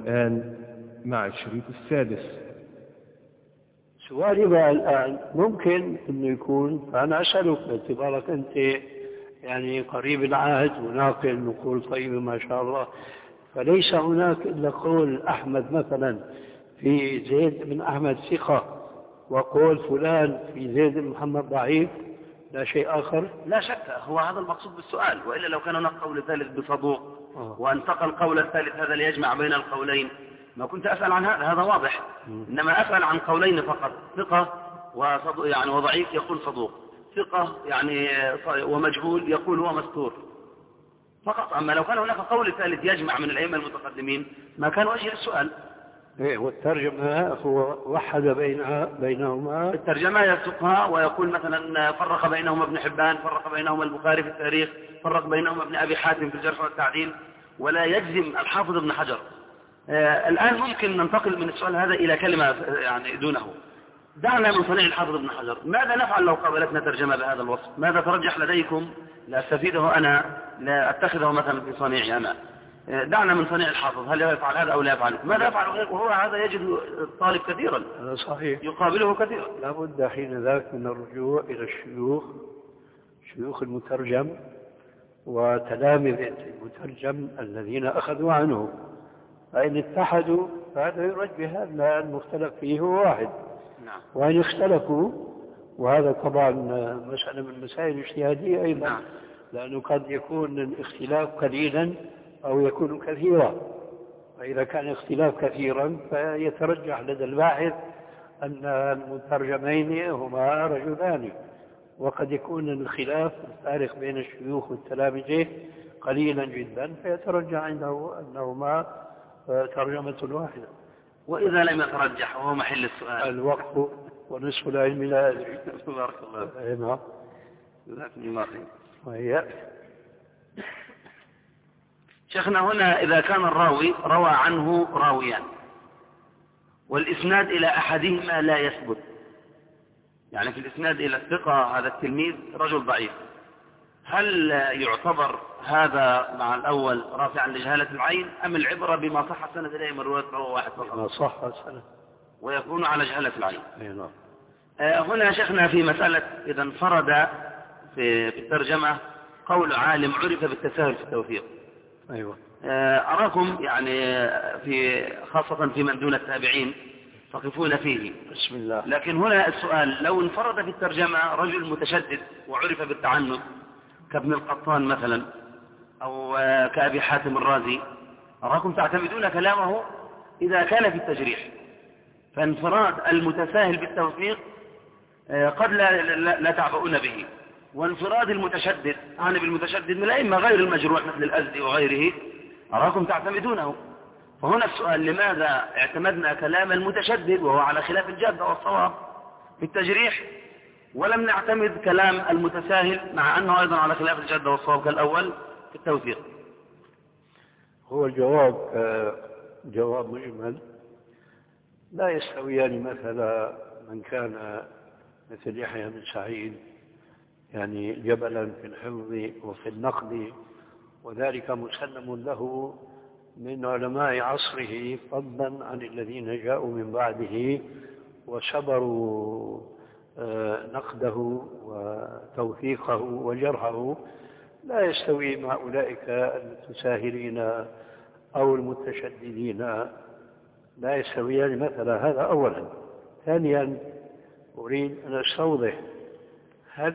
الآن مع الشريط السادس. سؤالي بقى الآن ممكن أنه يكون، فأنا أسألك باعتبارك أنت يعني قريب العهد وناقل نقول طيبة ما شاء الله، فليس هناك إلا قول أحمد مثلا في زيد بن أحمد ثقة وقول فلان في زيد بن محمد ضعيف، لا شيء آخر؟ لا شك، هو هذا المقصود بالسؤال، وإلا لو كان هناك قول ثالث بصدوق وانتقى القول الثالث هذا ليجمع بين القولين ما كنت أسأل عن هذا واضح. إنما أسأل عن قولين فقط، ثقة وصدوق يعني وضعيف يقول صدوق، ثقة يعني ومجهول يقول هو مستور فقط. أما لو كان هناك قول ثالث يجمع من الأئمة المتقدمين ما كان وجه السؤال. والترجمة هو وحد بينهما. الترجمة يسقها ويقول مثلا فرق بينهما ابن حبان، فرق بينهما البخاري في التاريخ، فرق بينهما ابن أبي حاتم في الجرح والتعديل، ولا يجزم الحافظ ابن حجر. الآن ممكن ننتقل من السؤال هذا إلى كلمة يعني دونه. دعنا من صنيع الحافظ ابن حجر، ماذا نفعل لو قابلتنا ترجمة بهذا الوصف؟ ماذا ترجح لديكم لا أستفيده أنا، لا أتخذه مثلا في صنيعي أنا؟ دعنا من صنيع الحافظ، هل يفعل هذا أو لا يفعل؟ ماذا يفعل غيره؟ وهو هذا يجد الطالب كثيرا، هذا صحيح، يقابله كثيرا. لابد حين ذاك من الرجوع إلى شيوخ المترجم وتلامذة المترجم الذين أخذوا عنه، فإن اتحدوا فهذا يرد بهذا المختلف فيه هو واحد. نعم. وإن اختلفوا، وهذا طبعا مسألة من المسائل الاجتهادية أيضا. نعم. لأنه قد يكون الاختلاف قليلا أو يكون كثيرا، فإذا كان اختلاف كثيرا فيترجح لدى الباحث أن المترجمين هما رجلان، وقد يكون الخلاف الفارق بين الشيوخ والتلامذة قليلا جدا فيترجح عنده أنهما ترجمة واحدة. وإذا لم يترجح وهو محل السؤال الوقف ونصف العلم لا أدري. بارك الله فيك. نعم. جزاكم الله خير. وهي شيخنا هنا إذا كان الراوي روى عنه راويان والإسناد إلى أحدهما لا يثبت، يعني في الإسناد إلى الثقة هذا التلميذ رجل ضعيف، هل يعتبر هذا مع الأول رافعا لجهالة العين، أم العبرة بما صح السند إليه من رواية رواه واحد فقط؟ بما صح السند ويكون على جهالة العين. نعم. هنا شيخنا في مسألة إذا انفرد في الترجمة قول عالم عرف بالتساهل في التوثيق. أيوة. أراكم يعني خاصة في من دون التابعين تقفون فيه. بسم الله. لكن هنا السؤال، لو انفرد في الترجمة رجل متشدد وعرف بالتعنت كابن القطان مثلا أو كأبي حاتم الرازي، أراكم تعتمدون كلامه إذا كان في التجريح، فانفراد المتساهل بالتوثيق قد لا تعبؤون به، وانفراد المتشدد عن بالمتشدد من الأئمة غير المجروح مثل الأزدي وغيره أراكم تعتمدونه. فهنا السؤال، لماذا اعتمدنا كلام المتشدد وهو على خلاف الجادة والصواب في التجريح، ولم نعتمد كلام المتساهل مع أنه أيضا على خلاف الجادة والصواب كالأول في التوثيق؟ هو الجواب جواب مجمل، لا يستويان مثلا من كان مثل يحيى بن سعيد يعني جبلا في الحفظ وفي النقد، وذلك مسلم له من علماء عصره فضلا عن الذين جاءوا من بعده وصبروا نقده وتوثيقه وجرحه. لا يستوي مع أولئك المتساهلين أو المتشددين، لا يستويان مثلا. هذا أولا. ثانيا أريد أن أستوضح، هل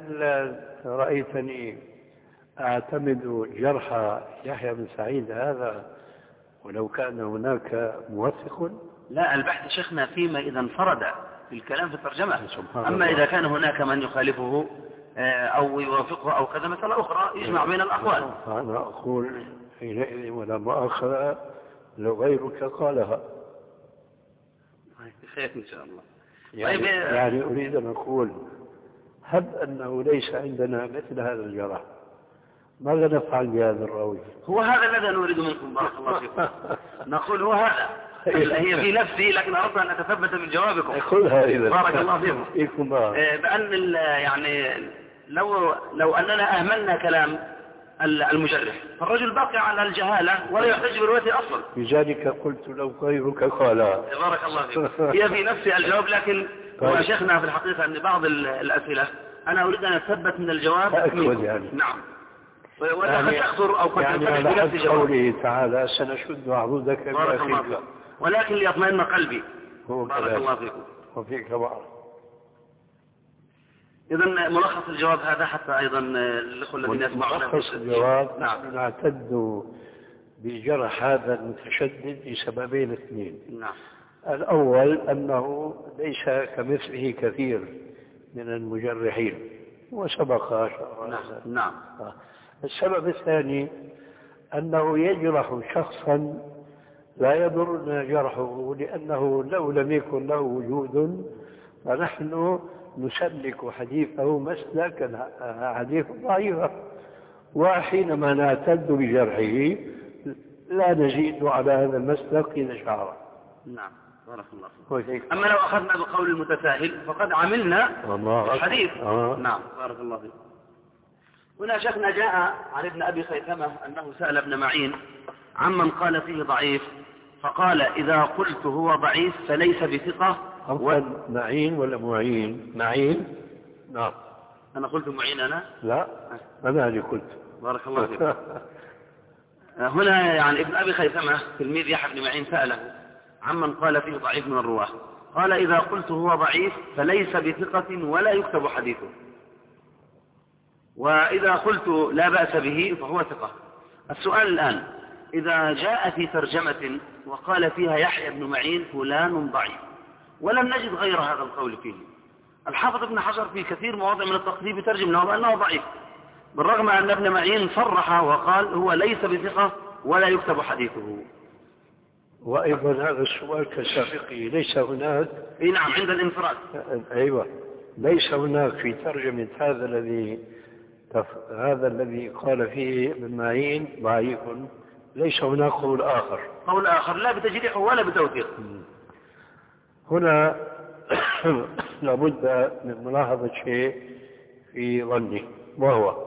رأيتني أعتمد جرح يحيى بن سعيد هذا ولو كان هناك موثق؟ لا، البحث شيخنا فيما إذا انفرد في الكلام في الترجمة، أما إذا كان هناك من يخالفه أو يوافقه أو كذا مسألة أخرى يجمع بين الأقوال. أنا أقول حينئذ ولا مؤاخذة لو غيرك قالها. خير إن شاء الله. يعني أريد أن أقول، هب أنه ليس عندنا مثل هذا الجرح، ماذا نفعل بهذا الراوي؟ هو هذا الذي نريد منكم بارك الله فيكم. نقول هو هذا، هي في نفسي لكن أردت أن أتثبت من جوابكم. خذها إذا بارك الله فيكم. بأن يعني لو أننا أهملنا كلام المجرح، فالرجل باقي على الجهالة ولا يحتج بروايته أصلا. لذلك قلت لو غيرك قال. بارك الله فيك. هي في نفس الجواب، لكن هو شيخنا في الحقيقة أن بعض الأسئلة أنا أريد أن أثبت من الجواب يعني. نعم، ولا قد تخطر أو قد يعني تنفتح بنفس الجواب. قوله تعالى سنشد عضدك بارك الله فيك، ولكن ليطمئن قلبي. بارك الله فيكم وفيك بعض. إذن ملخص الجواب هذا حتى أيضا الأخوة الذين يسمعون. ملخص الجواب نحن نعتد بجرح هذا المتشدد لسببين اثنين. نعم. الأول أنه ليس كمثله كثير من المجرحين وسبق. نعم. السبب الثاني أنه يجرح شخصا لا يضرنا جرحه، لأنه لو لم يكن له وجود فنحن نسلك حديثه مسلك حديث ضعيف، وحينما نعتد بجرحه لا نزيد على هذا المسلك إذا شعر. نعم. بارك الله فيك. أما لو أخذنا بقول المتساهل فقد عملنا الحديث. نعم. بارك الله فيك. هنا شيخنا جاء عن ابن أبي خيثمة أنه سأل ابن معين عمن قال فيه ضعيف، فقال إذا قلت هو ضعيف فليس بثقة. معين ولا معين؟ معين. نعم. أنا قلت معين أنا؟ لا أنا اللي قلت. بارك الله فيك. هنا يعني ابن أبي خيثمة تلميذ يحيى بن معين سأله عمن قال فيه ضعيف من الرواة، قال إذا قلت هو ضعيف فليس بثقة ولا يكتب حديثه، وإذا قلت لا بأس به فهو ثقة. السؤال الآن، إذا جاء في ترجمة وقال فيها يحيى بن معين فلان ضعيف ولم نجد غير هذا القول فيه، الحافظ ابن حجر في كثير مواضع من التقريب يترجم له بأنه ضعيف، بالرغم أن ابن معين صرح وقال هو ليس بثقة ولا يكتب حديثه. وأيضا هذا السؤال كسابقه ليس هناك. نعم، عند الانفراد. أيوة، ليس هناك في ترجمة هذا الذي قال فيه ابن معين ضعيف، ليس هناك قول آخر لا بتجريحه ولا بتوثيق. هنا لابد من ملاحظة شيء في ظني، وهو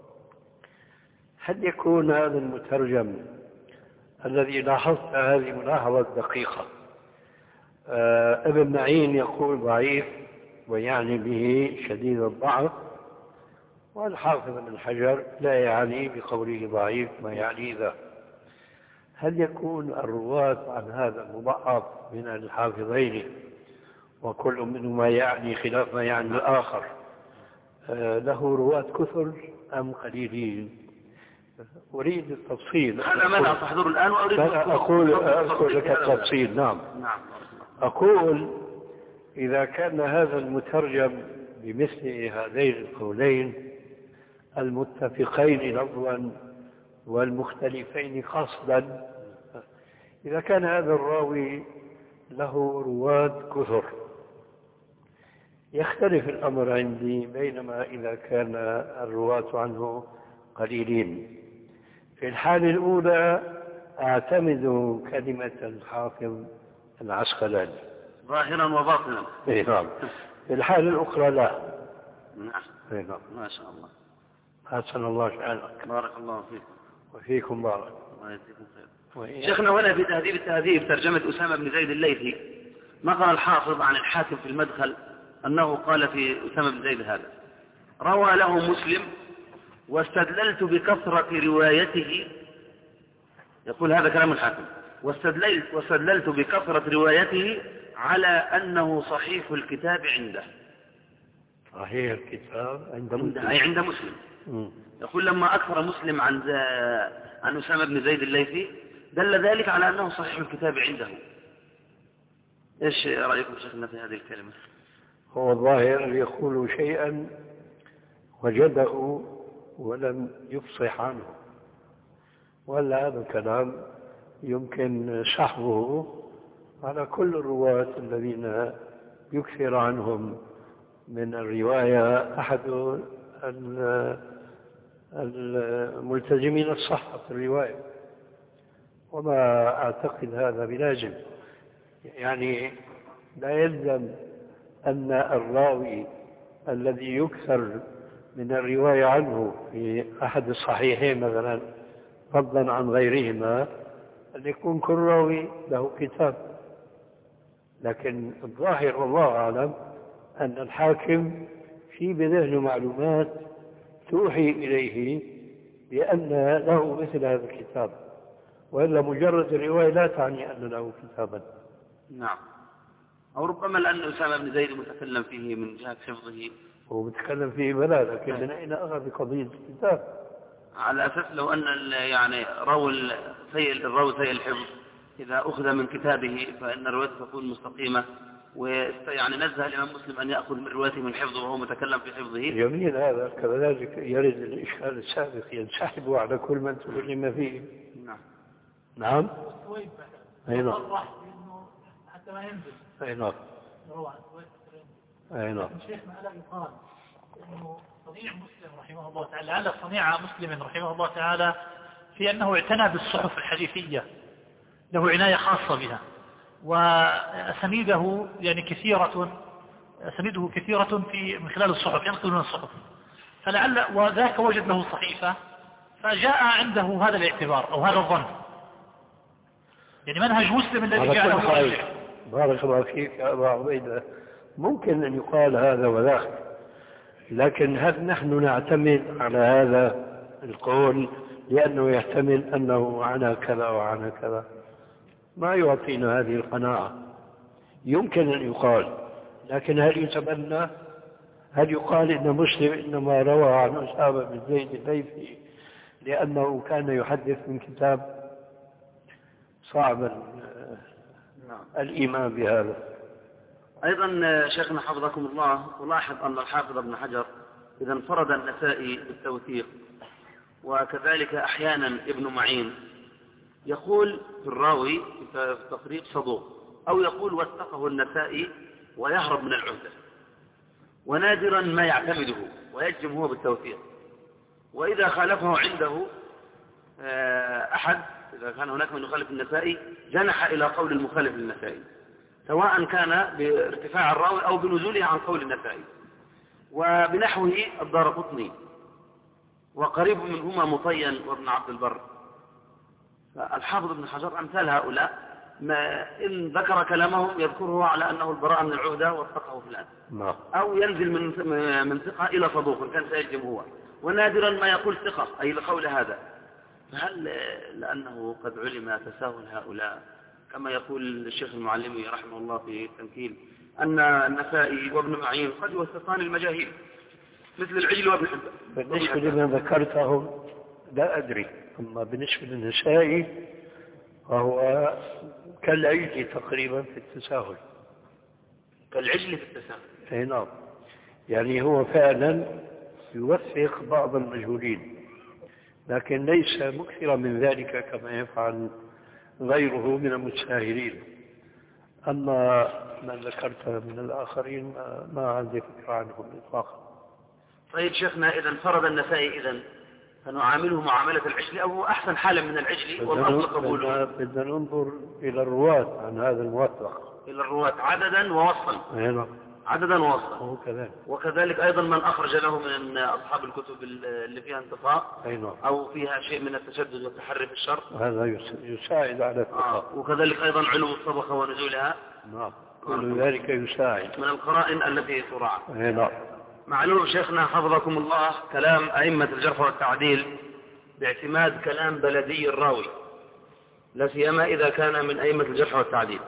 هل يكون هذا المترجم الذي لاحظت هذه ملاحظة دقيقة، ابن معين يقول ضعيف ويعني به شديد الضعف، والحافظ ابن حجر لا يعني بقوله ضعيف ما يعني ذا، هل يكون الرواة عن هذا المضعف من الحافظين وكل منهما يعني خلاف ما يعني الآخر له رواة كثر أم قليلين؟ أريد التفصيل. هذا ماذا تحضر الآن وأريد أقول لك التفصيل. نعم. أقول إذا كان هذا المترجم بمثل هذين القولين المتفقين لفظا والمختلفين قصدا، إذا كان هذا الراوي له رواة كثر يختلف الأمر عندي، بينما إذا كان الرواة عنه قليلين. في الحالة الأولى أعتمد كلمة الحافظ العسقلاني ظاهرا وباطنا. نعم. في الحالة الأخرى لا. نعم. ما شاء الله. حسن الله شأنك. بارك الله فيكم. وفيكم بارك. الله يجزيكم خير. شيخنا هنا في تهذيب التهذيب ترجمة أسامة بن زيد الليثي نقل الحافظ عن الحاكم في المدخل أنه قال في أسامة بن زيد هذا روى له مسلم واستدللت بكثرة روايته، يقول هذا كلام الحاكم، واستدللت بكثرة روايته على أنه صحيح الكتاب عنده. صحيح الكتاب عند مسلم. يقول لما أكثر مسلم عن أسامة بن زيد الليثي دل ذلك على أنه صحيح الكتاب عنده. إيش رأيكم شيخنا في هذه الكلمة؟ هو الظاهر يقول شيئا وجده ولم يفصح عنه، ولا هذا الكلام يمكن سحبه على كل الرواة الذين يكثر عنهم من الرواية أحد الملتزمين الصحة في الرواية، وما أعتقد هذا بلازم. يعني لا يلزم أن الراوي الذي يكثر من الرواية عنه في أحد الصحيحين مثلا فضلا عن غيرهما أن يكون كل راوي له كتاب. لكن الظاهر والله أعلم أن الحاكم في بذهنه معلومات توحي إليه بأن له مثل هذا الكتاب، وإلا مجرد الرواية لا تعني أن له كتابا. نعم. أو ربما لأن أسامة بن زيد متكلم فيه من جهة حفظه. هو متكلم فيه بلا، لكن من أين أخذ قضية الكتاب؟ على أساس لو أن يعني الراوي سيء الحفظ إذا أخذ من كتابه فإن روايته تكون مستقيمة، ويعني نزه الإمام مسلم أن يأخذ من روايته من حفظه وهو متكلم في حفظه. جميل هذا. كذلك يرد الإشكال السابق ينسحب على كل من تكلم فيه. نعم. نعم. أي نعم. حتى ما ينزل. أي نعم. أي نعم. شيخنا ألا يقال إنه صنيع مسلم رحمه الله تعالى، لعل صنيع مسلم رحمه الله تعالى في أنه اعتنى بالصحف الحديثية، له عناية خاصة بها، وأسانيده يعني أسانيده كثيرة من خلال الصحف، ينقل من الصحف، فلعل وذاك وجد له صحيفة فجاء عنده هذا الاعتبار أو هذا الظن، يعني منهج مسلم الذي جعله يرجع. بارك الله فيك يا أبا عبيدة، ممكن أن يقال هذا وذاك، لكن هل نحن نعتمد على هذا القول لأنه يحتمل أنه عنا كذا وعنا كذا؟ ما يعطينا هذه القناعة. يمكن أن يقال، لكن هل يتبنى؟ هل يقال إن مسلم إنما روى عن أسامة بن زيد الليثي لأنه كان يحدث من كتاب؟ صعب الإيمان بهذا. أيضا شيخنا حفظكم الله، ولاحظ أن الحافظ ابن حجر إذا انفرد النسائي بالتوثيق، وكذلك أحيانا ابن معين يقول في الراوي في التقريب صدوق، أو يقول وثقه النسائي ويهرب من العهدة، ونادرا ما يعتمده ويجزم هو بالتوثيق. وإذا خالفه عنده أحد، إذا كان هناك من يخالف النسائي جنح إلى قول المخالف للنسائي، سواء كان بارتفاع الراوي أو بنزوله عن قول النسائي. وبنحوه الدارقطني، وقريب منهما مطين وابن عبد البر. الحافظ ابن حجر أمثال هؤلاء ما إن ذكر كلامهم يذكره على أنه البراءة من العهدة واتقه فلان، أو ينزل من ثقة إلى صدوق كان سيجم هو، ونادرا ما يقول ثقة أي لقول هذا. فهل لأنه قد علم تساهل هؤلاء كما يقول الشيخ المعلمي رحمه الله في التمثيل أن النسائي وابن معين قد يوثقان المجاهيل مثل العجل وابن حبان؟ بالنسبة لما ذكرتهم لا أدري، أما بالنسبة للنسائي فهو كالعجل تقريبا في التساهل. كالعجل في التساهل. أي نعم. يعني هو فعلا يوثق بعض المجهولين، لكن ليس مكثرا من ذلك كما يفعل غيره من المتساهلين. أما من ذكرت من الآخرين ما عندي فكرة عنهم إطلاقا. طيب شيخنا، إذا انفرد النسائي إذن فنعامله معاملة العجل، أو أحسن حالا من العجل والأصل قبوله؟ بدنا ننظر إلى الرواة عن هذا الموثق، إلى الرواة عددا ووصفا. عددا ووصفا. وكذلك أيضا من أخرج له من أصحاب الكتب اللي فيها انتقاء أو فيها شيء من التشدد والتحري في الشر، هذا يساعد على الثقة. وكذلك أيضا علو الطبقة ونزولها. نعم، كل ذلك يساعد من القرائن التي تراعى. نعم. معلوم شيخنا حفظكم الله كلام أئمة الجرح والتعديل باعتماد كلام بلدي الراوي، لا سيما إذا كان من أئمة الجرح والتعديل.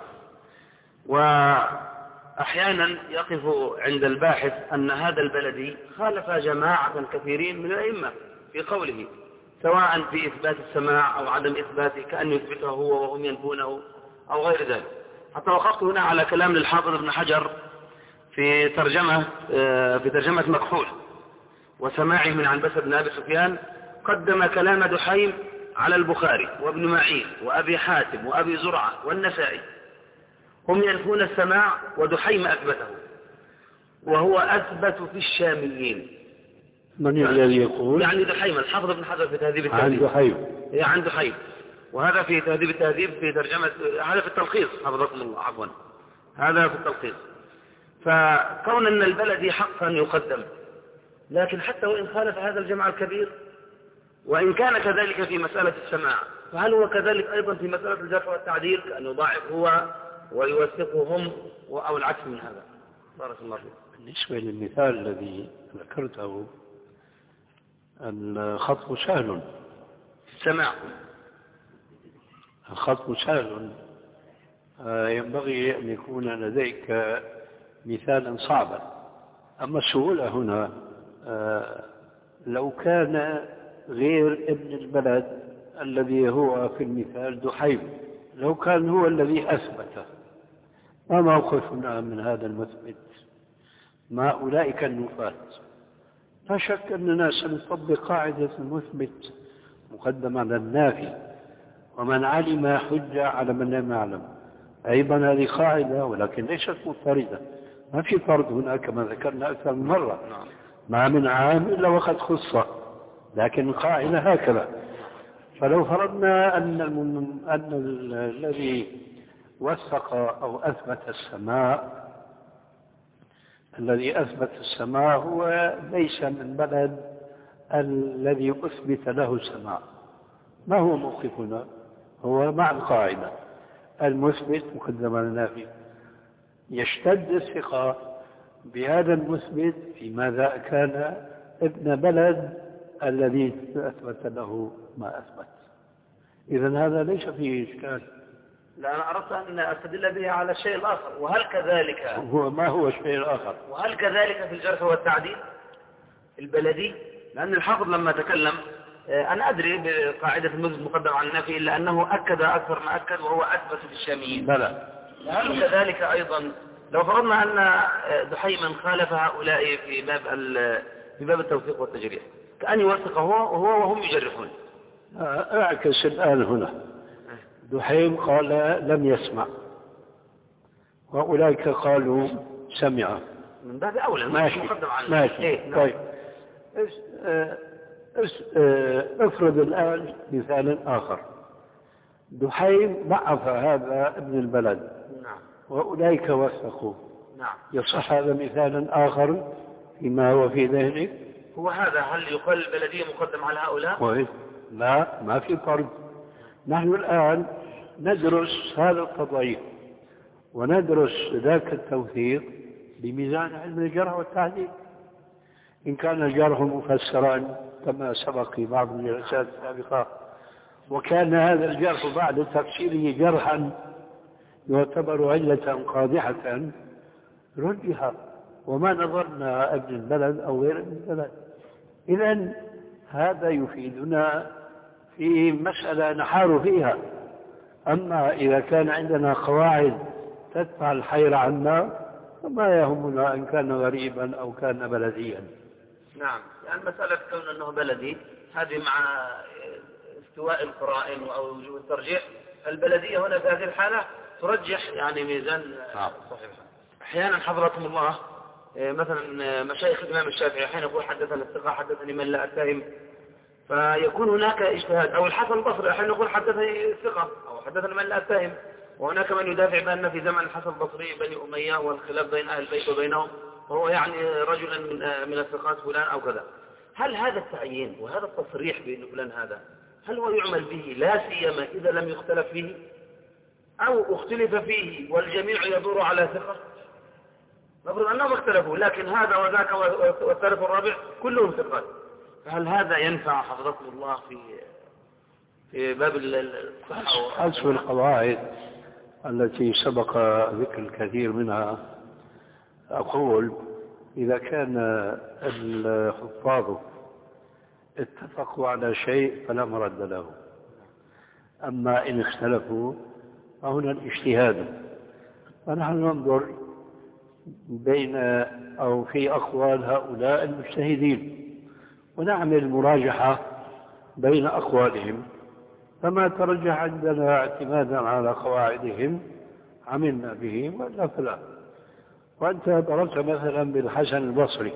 وأحيانا يقف عند الباحث أن هذا البلدي خالف جماعة كثيرين من الأئمة في قوله، سواء في إثبات السماع أو عدم إثباته، كأن يثبته هو وهم ينفونه أو غير ذلك. حتى وقفت هنا على كلام للحافظ ابن حجر في ترجمة مكحول وسماعه من عنبسة بن أبي سفيان، قدم كلام دحيم على البخاري وابن معين وأبي حاتم وأبي زرعة والنسائي، هم ينفون السماع ودحيم أثبته، وهو أثبت في الشاميين. من الذي يقول؟ يعني دحيم، الحافظ ابن حجر في تهذيب التهذيب. عن دحيم. وهذا في تهذيب التهذيب في ترجمة، هذا في التلخيص حفظكم الله، عفوا هذا في التلخيص. فكون أن البلدي حقا يقدم لكن حتى وإن خالف هذا الجمع الكبير، وإن كان كذلك في مسألة السماع، فهل هو كذلك أيضا في مسألة الجرح والتعديل كأن يضاعف هو ويوثقهم أو العكس من هذا؟ بارك الله فيك. بالنسبة للمثال الذي ذكرته، الخطب سهل، السماع الخطب سهل، ينبغي أن يكون لديك مثالا صعبا. أما السهولة هنا لو كان غير ابن البلد الذي هو في المثال دحيم، لو كان هو الذي أثبته، ما موقفنا من هذا المثبت مع أولئك النفاة؟ لا شك أننا سنطبق قاعدة المثبت مقدم على النافي، ومن علم حجة على من لم يعلم. أيضا هذه قاعدة ولكن ليست مضطردة، ما في فرض هنا كما ذكرنا أكثر من مرة، ما من عام إلا وقد خص، لكن القاعدة هكذا. فلو فرضنا أن الذي وثق أو أثبت السماء، الذي أثبت السماء هو ليس من بلد الذي أثبت له السماء، ما هو موقفنا؟ هو مع القاعدة المثبت مقدم على النافي، يشتد الثقة بهذا المثبت في ماذا كان ابن بلد الذي أثبت له ما أثبت. إذن هذا ليس فيه إشكال. لا، أنا أردت أن أستدل به على الشيء الآخر. وهل كذلك ما هو الشيء الآخر؟ وهل كذلك في الجرح والتعديل البلدي؟ لأن الحافظ لما تكلم، أنا أدري بقاعدة المثبت مقدم على النافي، إلا أنه أكد أكثر ما أكد وهو أثبت في الشاميين. بلى. هل كذلك أيضا لو فرضنا أن دحيما خالف هؤلاء في باب التوثيق والتجريح، كأن يوثق هو وهم يجرحون؟ أعكس الآن هنا، دحيم قال لم يسمع وأولئك قالوا سمع، من باب أولى ماشي. مقدم على ماشي. إيه؟ طيب افرض الآن مثال آخر، دحيم ضعف هذا ابن البلد، نعم، وأولئك وثقوا، نعم، يصح هذا مثالا آخر فيما هو في ذهنك؟ هو هذا. هل يقال البلدية مقدم على هؤلاء؟ لا، ما في فرق. نحن الآن ندرس هذا القضية وندرس ذاك التوثيق بميزان علم الجرح والتعديل. إن كان الجرح مفسرا كما سبق في بعض الجلسات السابقة، وكان هذا الجرح بعد تفسيره جرحا يعتبر علة قادحة، رجح، وما نظرنا ابن البلد أو غير ابن البلد. إذن هذا يفيدنا في مسألة نحار فيها. أما إذا كان عندنا قواعد تدفع الحير عنا فما يهمنا إن كان غريبا أو كان بلديا. نعم، يعني مسألة كون أنه بلدي هذه مع استواء القرائن أو وجوه الترجيح، البلدية هنا في هذه الحالة ترجح يعني ميزان صحيح. أحيانا حضركم الله مثلا مشايخ الإمام الشافعي حين يقول حدثنا الثقة حدثني من لا أتهم، فيكون هناك اجتهاد. أو الحسن البصري حين يقول حدثني الثقة أو حدثني من لا أتهم، وهناك من يدافع بأن في زمن الحسن البصري بني أمية والخلاف بين أهل البيت وبينهم، وهو يعني رجلا من الثقات فلان أو كذا. هل هذا التعيين وهذا التصريح بأن فلان هذا هل هو يعمل به لا سيما إذا لم يختلف فيه، أو اختلف فيه والجميع يدور على ثقة؟ نفرض أنهم اختلفوا لكن هذا وذاك والثالث والرابع كلهم ثقات، فهل هذا ينفع حفظكم الله في باب حذف القواعد التي سبق ذكر الكثير منها؟ أقول إذا كان الحفاظ اتفقوا على شيء فلا مرد له، أما إن اختلفوا فهنا الاجتهاد. فنحن ننظر بين أو في أقوال هؤلاء المجتهدين ونعمل مراجحة بين أقوالهم، فما ترجح عندنا اعتمادا على قواعدهم عملنا به ولا فلا. وأنت ضربت مثلا بالحسن البصري.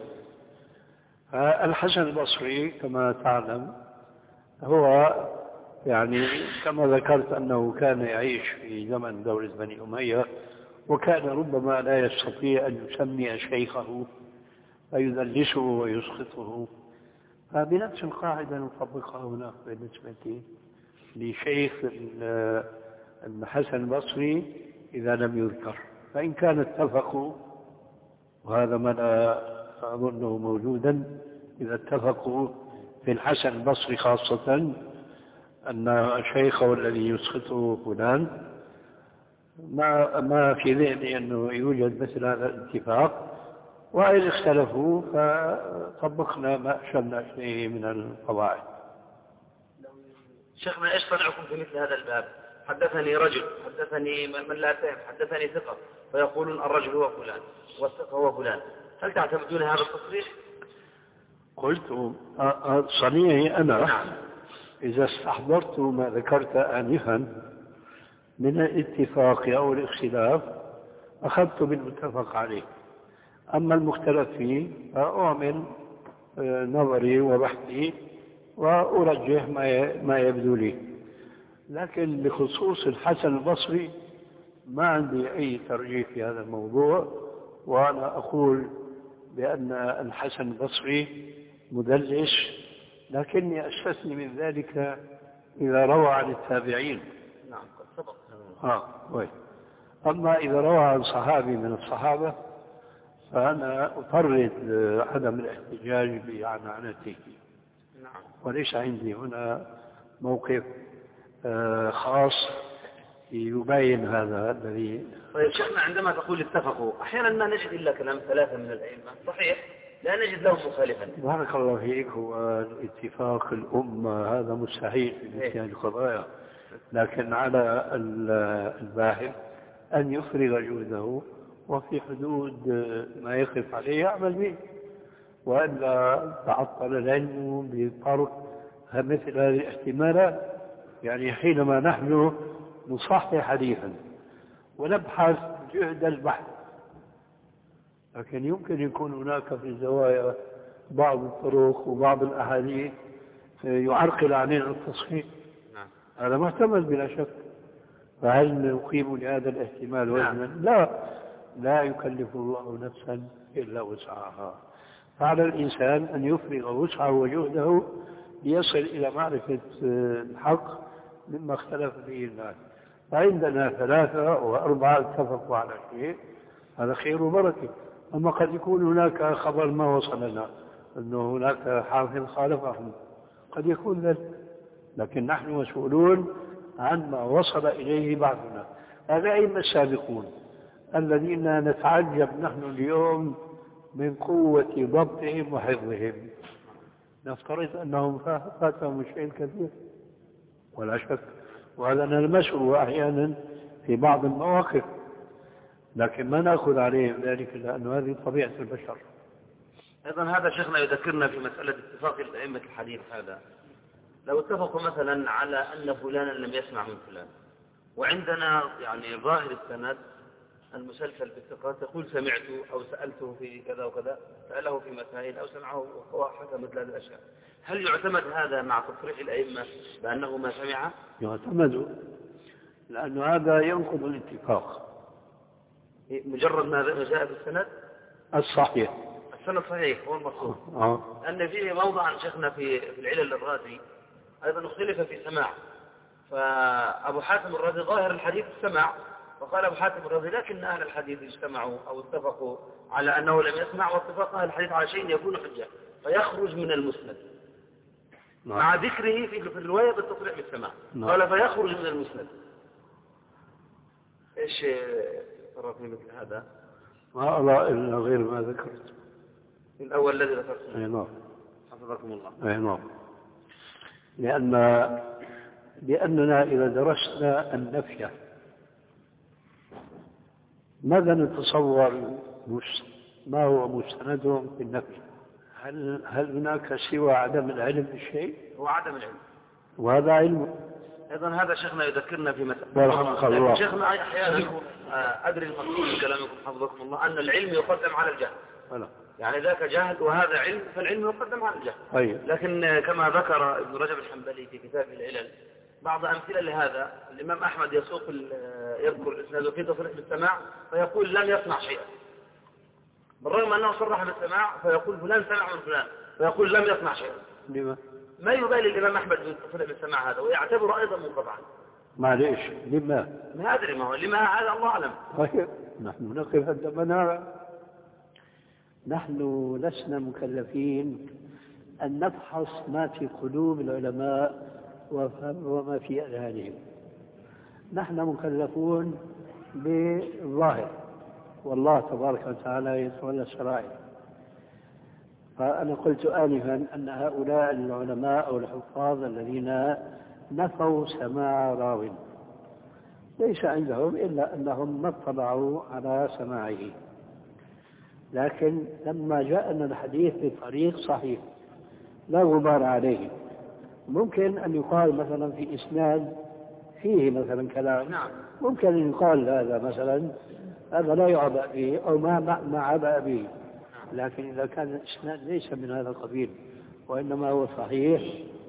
الحسن البصري كما تعلم هو يعني كما ذكرت أنه كان يعيش في زمن دولة بني أمية، وكان ربما لا يستطيع أن يسمي شيخه فيدلسه ويسقطه. فبنفس القاعدة نطبقها هنا بالنسبة لشيخ الحسن البصري إذا لم يذكر. فإن كان اتفقوا، وهذا ما لا أظنه موجودا، إذا اتفقوا في الحسن البصري خاصة أن شيخه الذي يسقطه فلان، ما في ذهني أنه يوجد مثل هذا الاتفاق. وإن اختلفوا فطبقنا ما أشرنا إليه من القواعد. شيخنا إيش صنعكم في مثل هذا الباب؟ حدثني رجل، حدثني من لا فهم، حدثني ثقة، فيقولون الرجل هو فلان والثقة هو فلان. هل تعتمدون هذا التصريح؟ قلت صنيعي أنا إذا استحضرت ما ذكرت آنفا من الاتفاق أو الاختلاف أخذت بالمتفق عليه. أما المختلف فيه فأعمل نظري وبحثي وأرجح ما يبدو لي. لكن بخصوص الحسن البصري ما عندي أي ترجيح في هذا الموضوع، وأنا أقول بأن الحسن البصري مدلس، لكني أستثني من ذلك إذا روى عن التابعين. نعم قد سبق. أما إذا روى عن صحابي من الصحابة فأنا أطرد عدم الاحتجاج بعنعنته. نعم. وليس عندي هنا موقف خاص يبين هذا الذي. طيب شيخنا، عندما تقول اتفقوا أحيانا ما نجد إلا كلام ثلاثة من الأئمة، صحيح؟ لا نجد له مخالفا. بارك الله فيك. هو الاتفاق الأمة هذا مستحيل في مثل هذه القضايا، لكن على الباحث أن يفرغ جهده وفي حدود ما يقف عليه يعمل به، وإلا تعطل العلم بطرق مثل هذه الاحتمالات. يعني حينما نحن نصحح حديثا ونبحث جهد البحث، لكن يمكن يكون هناك في الزوايا بعض الطرق وبعض الأحاديث يعرقل علينا التصحيح. هذا محتمل بلا شك. فهل نقيم لهذا الاحتمال وزنا؟ لا يكلف الله نفسا إلا وسعها. فعلى الإنسان أن يفرغ وسعه وجهده ليصل إلى معرفة الحق مما اختلف فيه الناس. فعندنا 3 أو 4 اتفقوا على شيء، هذا خير وبركة. أما قد يكون هناك خبر ما وصلنا أنه هناك حافظ خالفهم، قد يكون ذلك، لكن نحن مسؤولون عن ما وصل إليه بعضنا. هذا أئمة السابقون الذين نتعجب نحن اليوم من قوة ضبطهم وحفظهم. نفترض أنهم فاتهم شيء كثير ولا شك، وهذا نلمسه أحيانا في بعض المواقف، لكن ما نأخذ عليهم ذلك لأن هذه طبيعة البشر. أيضا هذا شيخنا يذكرنا في مسألة اتفاق الأئمة الحديث. هذا لو اتفقوا مثلا على أن فلانا لم يسمع من فلان، وعندنا يعني ظاهر السند المسلسل بالثقات يقول سمعته أو سألته في كذا وكذا، سأله في مسائل أو سمعه وحكى مثل هذه الأشياء، هل يعتمد هذا مع تصريح الأئمة بأنه ما سمع؟ يعتمد، لأن هذا ينقض الاتفاق. مجرد ما جاء في السند الصحيح، السند صحيح هو المقصود. أن فيه موضع شيخنا في العلل الرازي أيضا اختلف في سماع، فأبو حاتم الرازي ظاهر الحديث السمع، وقال أبو حاتم الرازي لكن أهل الحديث اجتمعوا أو اتفقوا على أنه لم يسمع، واتفاق أهل الحديث على شيء يكون حجة فيخرج من المسند مع ذكره في الرواية بالتصريح بالسماع. قال فيخرج من المسند. إيش ترى في مثل هذا؟ ما أرى إلا غير ما ذكرت الأول الذي ذكرته. أي نعم. حفظكم الله. أي نعم. لأننا إذا درسنا النفي ماذا نتصور ما هو مستندهم في النفي؟ هل هناك سوى عدم العلم بالشيء؟ هو عدم العلم، وهذا علم. أيضا هذا شيخنا يذكرنا في مسألة شيخنا أحيانا أدري المقصود من كلامكم حفظكم الله أن العلم يقدم على الجهل. يعني ذاك جاهل وهذا علم، فالعلم يقدم على الجهل. طيب. لكن كما ذكر ابن رجب الحنبلي في كتابه العلل بعض أمثلة لهذا، الإمام أحمد يذكر الإسناد في تصريح بالسماع فيقول لم يصنع شيئا، بالرغم أنه صرح بالسماع فيقول فلان سمع من فلان فيقول لم يسمع شيئا. لما؟ ما يبالي الإمام أحمد بالسماع هذا ويعتبر أيضا منقطعا. معليش لما؟ ما أدري ما هو لما هذا الله أعلم. طيب نحن نقف عندما نرى. نحن لسنا مكلفين أن نفحص ما في قلوب العلماء وما في أذهانهم. نحن مكلفون بالظاهر، والله تبارك وتعالى يتولى السرائر. فأنا قلت آنفا أن هؤلاء العلماء أو الحفاظ الذين نفوا سماع راو ليس عندهم إلا أنهم ما اطلعوا على سماعه، لكن لما جاءنا الحديث بطريق صحيح لا غبار عليه، ممكن أن يقال مثلا في إسناد فيه مثلا كلام، ممكن أن يقال هذا مثلا هذا لا يعبأ به أو ما عبأ به، لكن إذا كان الإسناد ليس من هذا القبيل وإنما هو صحيح.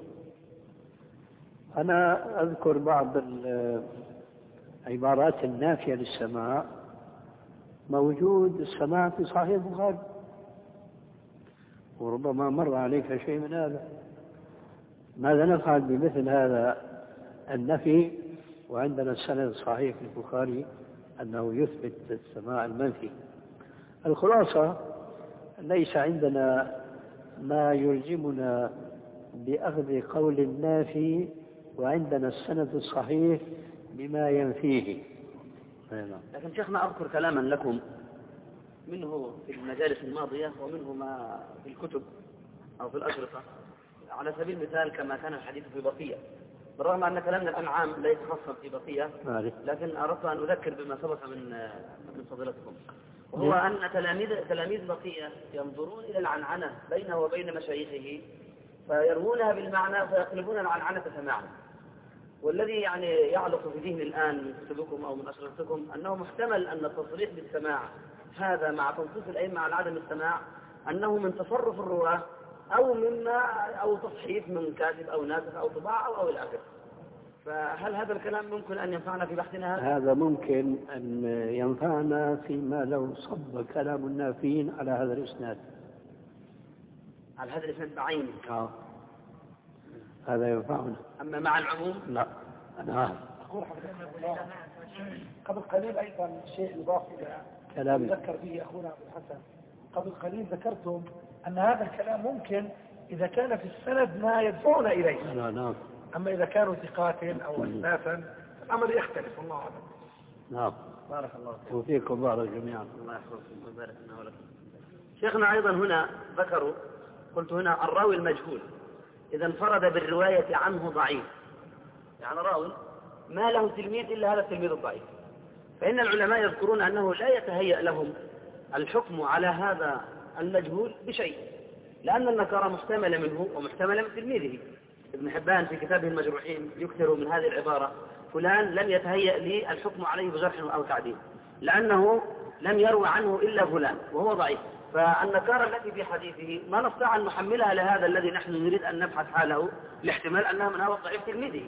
أنا أذكر بعض العبارات النافية للسماع موجود السماع في صحيح البخاري، وربما مر عليك شيء من هذا. ماذا نفعل بمثل هذا النفي وعندنا السند الصحيح في البخاري أنه يثبت السماع المنفي؟ الخلاصة ليس عندنا ما يلزمنا بأخذ قول النافي وعندنا السند الصحيح بما ينفيه. لكن شيخنا أذكر كلاما لكم منه في المجالس الماضية ومنه ما في الكتب أو في الأشرطة، على سبيل المثال كما كان الحديث في بقية، بالرغم أن كلامنا الآن عام ليس خاصا في بقية، لكن أردت أن أذكر بما سبق من فضيلتكم، وهو أن تلاميذ بقية ينظرون إلى العنعنة بينه وبين مشايخه فيروونها بالمعنى فيقلبون العنعنة سماعا. والذي يعني يعلق في ذهني الآن من كتبكم أو من أشرطتكم أنه محتمل أن التصريح بالسماع هذا مع تنصيص الأئمة على عدم السماع أنه من تصرف الرواة أو تصحيف من كاتب أو ناسخ أو طباعة أو إلى آخره. فهل هذا الكلام ممكن أن ينفعنا في بحثنا هذا؟ هذا ممكن أن ينفعنا فيما لو صب كلام النافين على هذا الإسناد، على هذا الإسناد بعينه. هذا ينفعنا. أما مع العموم لا. أنا أقول حضرتك قبل قليل أيضا شيء يضاف إلى كلام ذكر به أخونا أبو الحسن. قبل قليل ذكرتم أن هذا الكلام ممكن إذا كان في السند ما يدفعنا إليه. نعم. أما إذا كانوا ثقات أو أساسا الأمر يختلف. الله أعلم. نعم. بارك الله فيك. وفيكم بارك جميعا. الله يحفظكم ويبارك لنا ولكم. شيخنا أيضا هنا ذكروا، قلت هنا الراوي المجهول إذا انفرد بالرواية عنه ضعيف، يعني راوي ما له تلميذ إلا هذا التلميذ الضعيف، فإن العلماء يذكرون أنه لا يتهيأ لهم الحكم على هذا المجهول بشيء، لأن النكارة محتملة منه ومحتملة من تلميذه. ابن حبان في كتابه المجروحين يكثر من هذه العبارة: فلان لم يتهيأ لي الحكم عليه بجرح أو تعديل لأنه لم يروى عنه إلا فلان وهو ضعيف. فالنكارة التي في حديثه ما نستطيع أن نحملها لهذا الذي نحن نريد أن نبحث حاله لاحتمال أنها من هذا الضعيف تلميذه.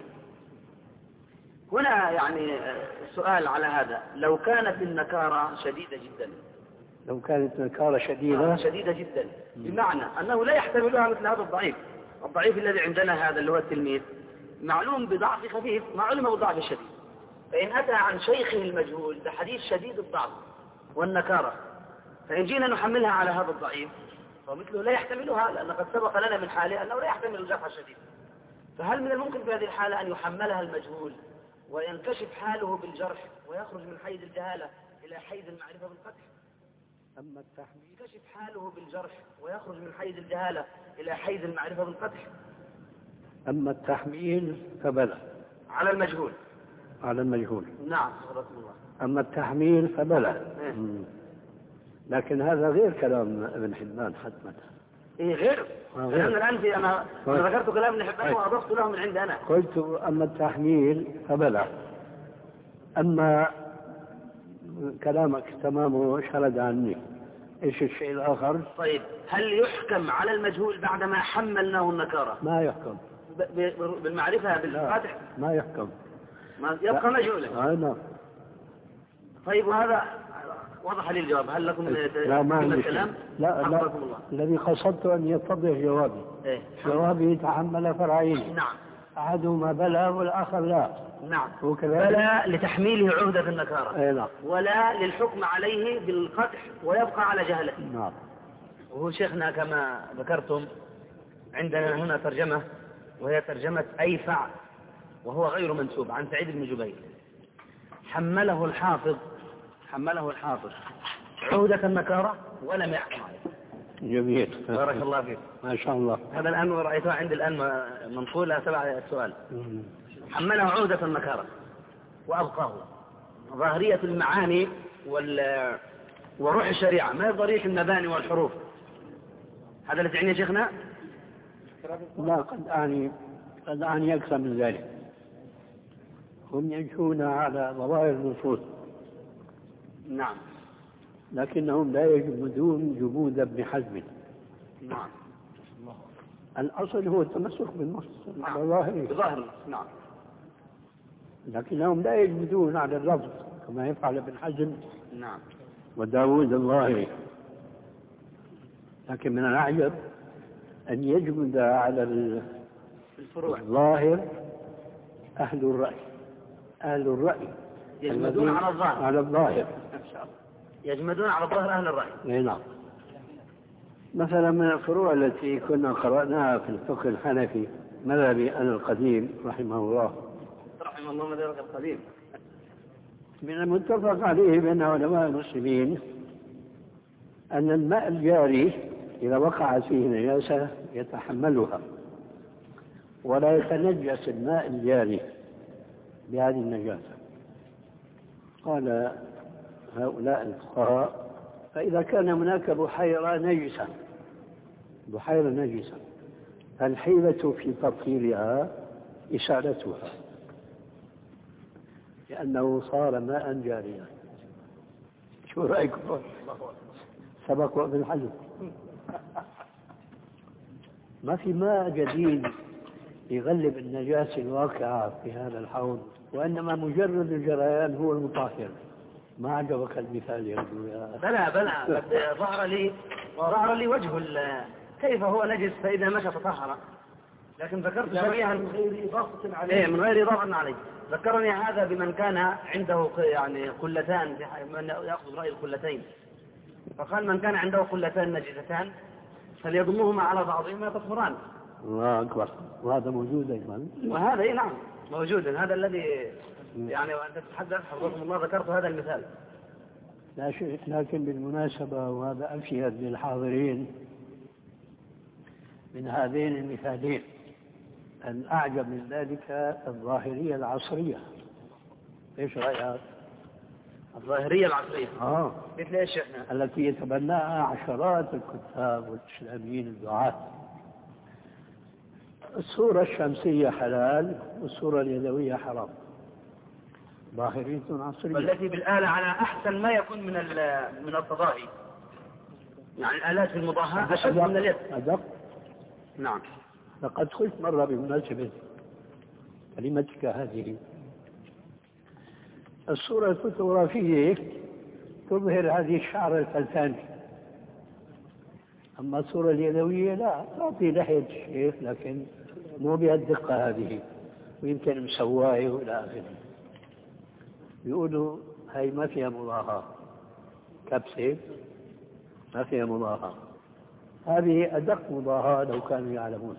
هنا يعني السؤال على هذا: لو كانت النكارة شديدة جدا، لو كانت نكارة شديدة جدا بمعنى أنه لا يحتملها مثل هذا الضعيف الذي عندنا هذا اللي هو التلميذ معلوم بضعف خفيف ما علم بضعف شديد، فإن أتى عن شيخه المجهول بحديث شديد الضعف والنكارة فإن جينا نحملها على هذا الضعيف فمثله لا يحتملها، لأن قد سبق لنا من حاله أنه لا يحتمل الجرح الشديد. فهل من الممكن في هذه الحالة أن يحملها المجهول وينكشف حاله بالجرح ويخرج من حيز الجهالة إلى حيز المعرفة بالقدح؟ أما التحميل ينكشف حاله بالجرح ويخرج من حيز الجهالة إلى حيز المعرفة بالقدح. أما التحميل فبلى على المجهول. نعم صدق الله. أما التحميل فبلى. لكن هذا غير كلام ابن حبان حتما. غير. أنا ذكرت كلام ابن حبان وأضفت له من عند أنا. قلت أما التحميل فبلى. أما كلامك تمامه شرد عني. إيش الشيء الآخر؟ طيب هل يحكم على المجهول بعدما حملناه النكارة؟ ما يحكم. بالمعرفة بالفاتح؟ ما يحكم. ما يبقى مجهولا. نعم. طيب وهذا وضح لي الجواب. هل لكم لا ما عندي الكلام؟ لا حفظكم الله. الذي قصدت أن يتضح جوابي. إيه؟ جوابي تحمل فرعين. نعم. أحدهما بلى والآخر لا. نعم. وكذلك ولا لتحميله عهدة النكارة. أي نعم. ولا للحكم عليه بالقدح ويبقى على جهله. نعم. وهو شيخنا كما ذكرتم عندنا هنا ترجمة، وهي ترجمة أيفع، وهو غير منسوب، عن سعيد بن جبير. حمله الحافظ عهدة النكارة ولم يحكم عليه. جميل. بارك الله فيك. ما شاء الله. هذا الآن رأيته عندي الآن منقولة تبع السؤال. حمله عهدة النكارة وأبقاه. ظاهرية المعاني وروح الشريعة، ما هي ظاهرية المباني والحروف. هذا اللي تعنيه شيخنا؟ لا، قد أعني أكثر من ذلك. هم يمشون على ظواهر النصوص. نعم. لكنهم لا يجمدون جمود ابن حزم. نعم. الأصل هو التمسك بالنص على ظاهره. بظاهر. نعم. لكنهم لا يجمدون على اللفظ كما يفعل ابن حزم. نعم. وداود الظاهري. لكن من الأعجب أن يجمد على الظاهر أهل الرأي يجمدون على الظاهر. على الظاهر. يجمدون على الظاهر أهل الرأي. نعم. مثلا من الفروع التي كنا قرأناها في الفقه الحنفي مذهبي أنا القديم رحمه الله مذهبك القديم، من المتفق عليه بين علماء المسلمين أن الماء الجاري إذا وقعت فيه نجاسة يتحملها ولا يتنجس الماء الجاري بهذه النجاسة. قال هؤلاء الفقهاء: فإذا كان هناك بحيرة نجسة فالحيلة في تطهيرها إسالتها لأنه صار ماء جاريا. شو رأيكم؟ سبق ابن حزم. ما في ماء جديد يغلب النجاسة الواقعة في هذا الحوض، وإنما مجرد الجريان هو المطهر. ما عجبك المثال يا رجل؟ بلى ظهر لي وجه كيف هو نجس فإذا مشى تطهر. لكن ذكرت شريعا من غير إضافة عليه. من غير إضافة عليه. ذكرني هذا بمن كان عنده يعني قلتان، من يأخذ رأي القلتين، فقال من كان عنده قلتان نجستان فليضمهما على بعضهما يطهران. الله أكبر. وهذا موجود أيضا. وهذا نعم موجود. هذا الذي يعني وأنت تتحدث حفظكم الله ذكرت هذا المثال. لكن بالمناسبة وهذا أفيد للحاضرين من هذين المثالين، الأعجب من ذلك الظاهرية العصرية. إيش رأيك؟ الظاهرية العصرية مثل إيش إحنا؟ التي يتبناها عشرات الكتاب والإسلاميين الدعاة. الصورة الشمسية حلال والصورة اليدوية حرام. ظاهرية عصرية. والتي بالآلة على أحسن ما يكون من التضاهي. يعني الآلات المضاهاة أشد من اليد. أدق. نعم. لقد قلت مرة بمناسبة كلمتك هذه: الصورة الفوتوغرافية تظهر هذه الشعر الفلتاني، أما الصورة اليدوية لا، تعطي لحية الشيخ لكن مو بهالدقة هذه، ويمكن مسواية وإلى آخره. يقولوا هاي ما فيها مضاهاة، كبسة ما فيها مضاهاة. هذه أدق مضاهاة لو كانوا يعلمون.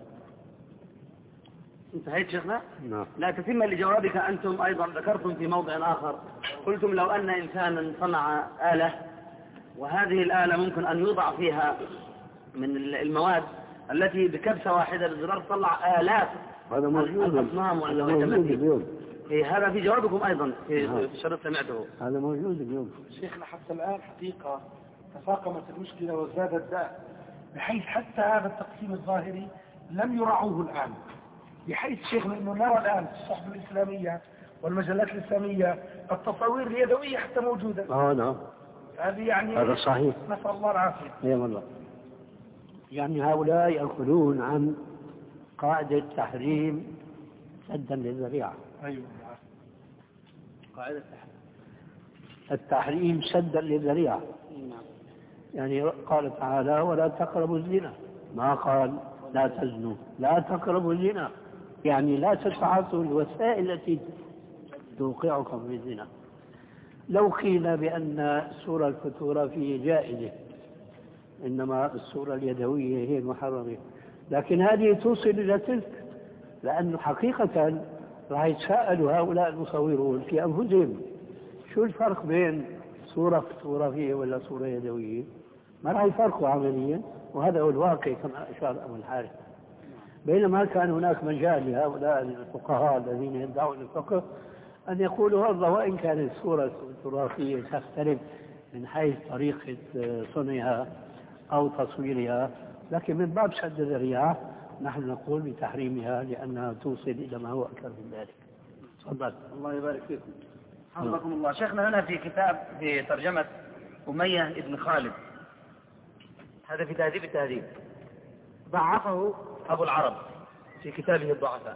انتهيت شيخنا؟ نعم. لا تتم لجوابك. أنتم أيضا ذكرتم في موضع آخر، قلتم لو أن إنسانا صنع آلة وهذه الآلة ممكن أن يوضع فيها من المواد التي بكبسة واحدة بالزرار تطلع آلاف الأصنام والتماثيل. هذا في جوابكم أيضا في شرط سمعته. هذا موجود اليوم. شيخنا حتى الآن حقيقة تفاقمت المشكلة وزاد الداء، بحيث حتى هذا التقسيم الظاهري لم يرعوه الآن، بحيث شيخنا أنه نرى الآن في الصحف الإسلامية والمجلات الإسلامية التصاوير اليدوية حتى موجودة. نعم. هذه يعني هذا صحيح. نسأل الله العافية. يا والله. يعني هؤلاء يأخذون عن قاعدة تحريم سدا للذريعة. أيوة. قاعدة تحريم. التحريم سدا للذريعة. يعني قال تعالى ولا تقربوا الزنا، ما قال لا تزنوا، لا تقربوا الزنا، يعني لا تتعاطوا الوسائل التي توقعكم في الزنا. لو قيل بأن الصورة الفوتوغرافية جائزة إنما الصورة اليدوية هي المحرمة، لكن هذه توصل إلى تلك، لأنه حقيقة راح يتساءلوا هؤلاء المصورون في أنفسهم شو الفرق بين صورة فوتوغرافية ولا صورة يدوية؟ ما راح يفرقوا عمليا، وهذا هو الواقع كما أشار أبو الحارث. بينما كان هناك مجال لهؤلاء الفقهاء الذين يدعون الفقه أن يقولوا والله وإن كانت الصورة الفوتوغرافية تختلف من حيث طريقة صنعها أو تصويرها، لكن من باب سد الذريعة نحن نقول بتحريمها لأنها توصل إلى ما هو أكثر من ذلك. تفضل. الله يبارك فيكم. حفظكم الله. شيخنا هنا في كتاب في ترجمة أمية بن خالد، هذا في تهذيب التهذيب، ضعفه أبو العرب في كتابه الضعفاء،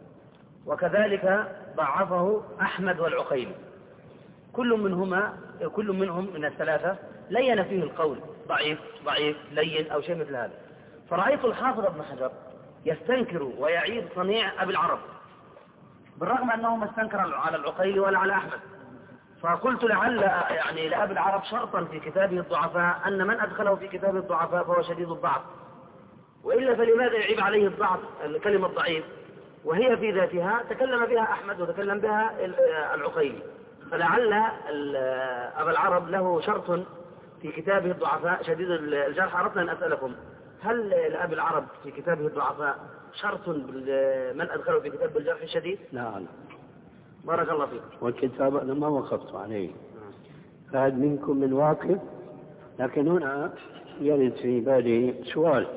وكذلك ضعفه أحمد والعقيلي، كل منهم من الثلاثة لين فيه القول ضعيف ضعيف لين أو شيء مثل هذا. فرأيت الحافظ ابن حجر يستنكر ويعيد صنيع أبي العرب، بالرغم أنه ما استنكر على العقيلي ولا على أحمد. فقلت لعل يعني لأبي العرب شرطا في كتابه الضعفاء أن من أدخله في كتابه الضعفاء فهو شديد الضعف، وإلا فلماذا يعيب عليه الضعف الكلمة الضعيف وهي في ذاتها تكلم بها أحمد وتكلم بها العقيلي. فلعل أبا العرب له شرط في كتابه الضعفاء شديد الجرح. أردنا أن أسألكم هل لأبي العرب في كتابه الضعفاء شرط من أدخله في كتاب الجرح الشديد؟ لا. بارك الله فيك. والكتاب أنا ما وقفت عليه، فهل منكم من واقف؟ لكن هنا يرد في بالي سؤال،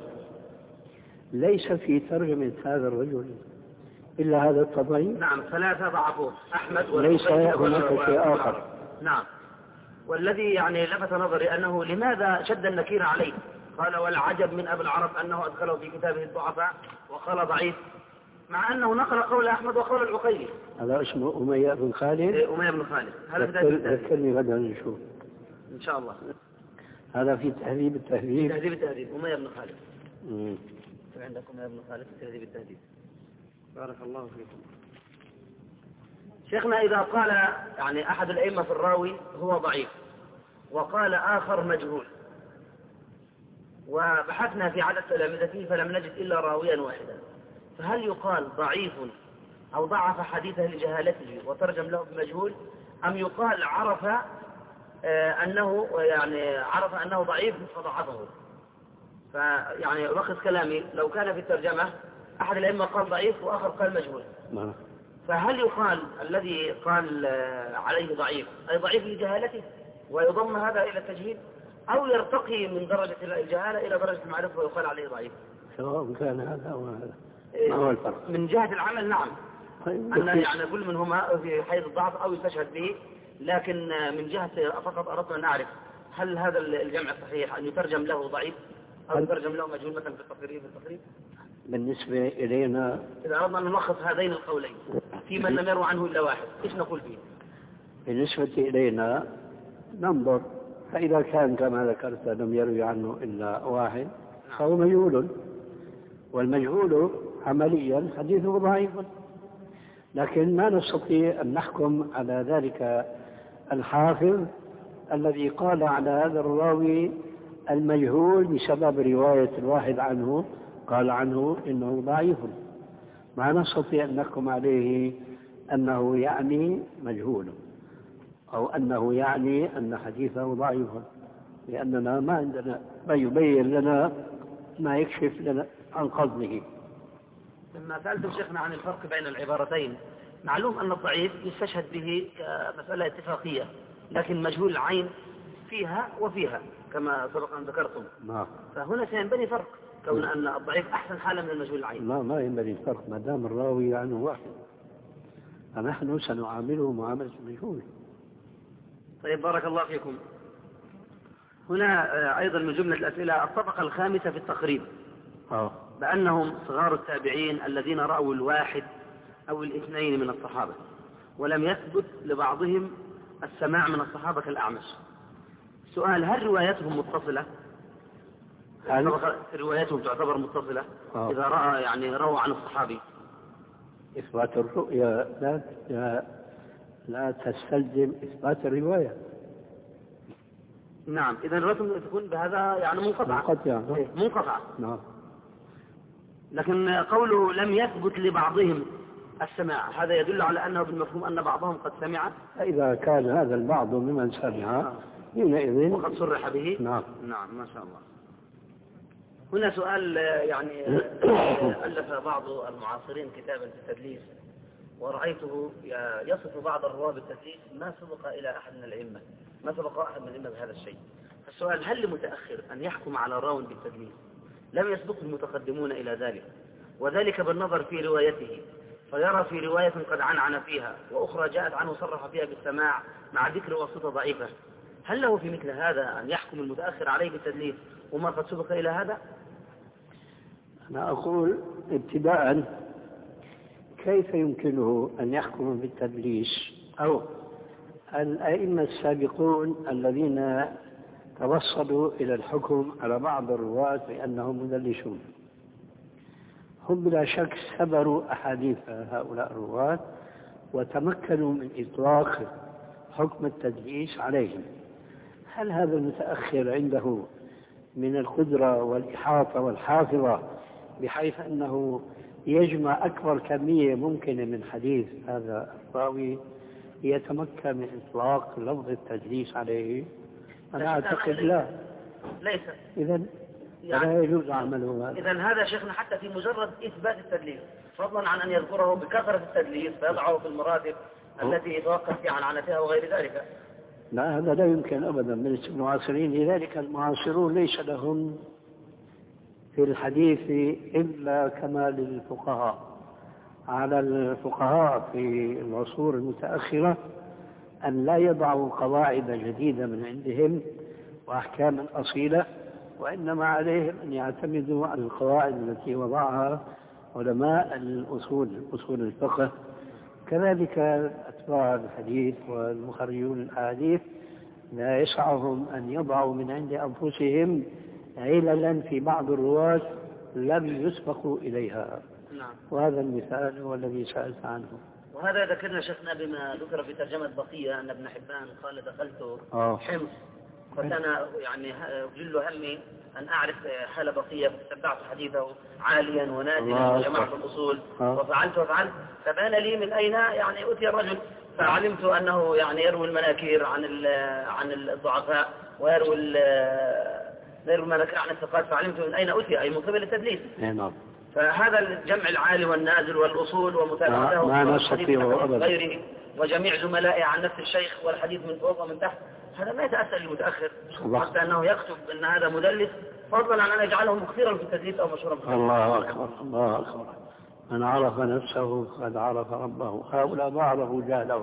ليس في ترجمة هذا الرجل إلا هذا التضعيف؟ نعم، ثلاثة ضعفوه أحمد وليس هناك شيء آخر. نعم. والذي يعني لفت نظري أنه لماذا شد النكير عليه؟ قال والعجب من أبي العرب أنه أدخله في كتابه الضعفاء وقال ضعيف، مع أنه نقل قول أحمد وقول العقيلي. هذا اسمه أمية بن خالد؟ أمية بن خالد. هذا في ذكرني غدا نشوف إن شاء الله. هذا في تهذيب التهذيب. تهذيب التهذيب أمية بن خالد. عندكم أمية بن خالد في تهذيب التهذيب. بارك الله فيكم. شيخنا إذا قال يعني أحد الأئمة في الراوي هو ضعيف وقال آخر مجهول، وبحثنا في عدد تلامذته فلم نجد إلا راويا واحدا، فهل يقال ضعيف أو ضعف حديثه لجهالته وترجم له بمجهول، أم يقال عرف أنه ضعيف فضعفه؟ فيعني ألخص كلامي، لو كان في الترجمة أحد الأئمة قال ضعيف وآخر قال مجهول، فهل يقال الذي قال عليه ضعيف أي ضعيف لجهالته ويضم هذا إلى التجهيل، أو يرتقي من درجة الجهالة إلى درجة المعرفة ويقال عليه ضعيف؟ سواء كان هذا أو هذا ما هو الفرق؟ من جهة العمل نعم، أن يعني كل منهما في حيز الضعف أو يستشهد به، لكن من جهة فقط أردت أن أعرف هل هذا الجمع صحيح أن يترجم له ضعيف أو يترجم له مجهول مثلا في التقريب؟ بالنسبة إلينا إذا أردنا أن نلخص هذين القولين في من لم يروى عنه إلا واحد إيش نقول فيه؟ بالنسبة إلينا ننظر، فإذا كان كما ذكرت لم يروي عنه إلا واحد فهو مجهول، والمجهول عمليا حديثه ضعيف، لكن ما نستطيع أن نحكم على ذلك الحافظ الذي قال على هذا الراوي المجهول بسبب رواية الواحد عنه قال عنه إنه ضعيف، ما نستطيع أن نحكم عليه أنه يعني مجهول أو أنه يعني أن حديثه ضعيف، لأننا ما عندنا ما يبين لنا ما يكشف لنا عن قصده. لما سألتم شيخنا عن الفرق بين العبارتين، معلوم أن الضعيف يستشهد به كمسألة اتفاقية، لكن مجهول العين فيها وفيها كما سبق أن ذكرتم. فهنا سينبني فرق كون أن الضعيف أحسن حالة من المجهول العين. ما ينبني فرق ما دام الراوي عنه واحد، فنحن سنعامله معاملة المجهول. طيب بارك الله فيكم. هنا أيضا من جملة الأسئلة الطبقة الخامسة في التقريب بأنهم صغار التابعين الذين رأوا الواحد أو الاثنين من الصحابة، ولم يثبت لبعضهم السماع من الصحابة كالأعمش. سؤال: هل رواياتهم متصلة؟ رواياتهم تعتبر متصلة إذا روى عن الصحابي؟ إثبات الرؤيا لا تستلزم إثبات الرواية. نعم، إذا الرواية تكون بهذا يعني منقطعة. نعم. لكن قوله لم يثبت لبعضهم السماع، هذا يدل على أنه بالمفهوم أن بعضهم قد سمع. إذا كان هذا البعض ممن سمع حينئذ وقد صرح به. نعم. نعم، ما شاء الله. هنا سؤال يعني ألف بعض المعاصرين كتابا في التدليس، ورأيته يصف بعض الرواة بالتدليس ما سبق إلى أحد من الأئمة، ما سبق أحد من الأئمة بهذا الشيء. السؤال: هل لمتأخر أن يحكم على راو بالتدليس لم يسبقه المتقدمون إلى ذلك، وذلك بالنظر في روايته، فيرى في رواية قد عنعن فيها وأخرى جاءت عنه صرح فيها بالسماع مع ذكر واسطة ضعيفة، هل له في مثل هذا أن يحكم المتأخر عليه بالتدليس وما قد سبق إلى هذا؟ أنا أقول ابتداء كيف يمكنه أن يحكم بالتدليس؟ أو الأئمة السابقون الذين توصلوا إلى الحكم على بعض الرواة بأنهم مدلسون هم بلا شك سبروا أحاديث هؤلاء الرواة وتمكنوا من إطلاق حكم التدليس عليهم. هل هذا المتأخر عنده من القدرة والإحاطة والحافظة بحيث أنه يجمع أكبر كمية ممكنة من حديث هذا الراوي يتمكن من إطلاق لفظ التدليس عليه؟ أنا أعتقد لا. ليس. إذن لا يجوز عمله هذا. إذن هذا شيخنا حتى في مجرد إثبات التدليس، فضلا عن أن يذكره بكثرة التدليس فيضعه في المراتب التي يتوقف عن عنتها وغير ذلك. لا، هذا لا يمكن أبدا بالنسبة للمعاصرين. لذلك المعاصرون ليس لهم في الحديث إلا كما للفقهاء. على الفقهاء في العصور المتأخرة أن لا يضعوا قواعد جديدة من عندهم وأحكاما أصيلة، وإنما عليهم أن يعتمدوا على القواعد التي وضعها علماء أصول الفقه. كذلك أتباع الحديث والمخرجون الأحاديث لا يسعهم أن يضعوا من عند أنفسهم عللا في بعض الرواة لم يسبقوا إليها. نعم. وهذا المثال هو الذي سألت عنه. وهذا ذكرنا شيخنا بما ذكر في ترجمة بقية أن ابن حبان قال دخلت حمص فكان يعني جل همي أن أعرف حال بقية، فتتبعت حديثه عاليا ونازلا وجمعت الأصول وفعلت فبان لي من أين يعني أتي الرجل، فعلمت أنه يعني يروي المناكير عن الضعفاء ويروي المناكير عن الثقات، فعلمت من أين أتي، أي من قبل التدليس. نعم. فهذا الجمع العالي والنازل والأصول ومتابعته ما نستطيعه أبدا غيره وجميع زملائه عن نفس الشيخ والحديث من فوق ومن تحت، هذا ما يتأثر المتأخر حتى أنه يكتب أن هذا مدلس، فضلا عن أن يجعله مكثيرا في التدليس أو مشهورا في التدليس. الله أكبر الله أكبر. من عرف نفسه قد عرف ربه. هؤلاء ما عرفوا جهلهم،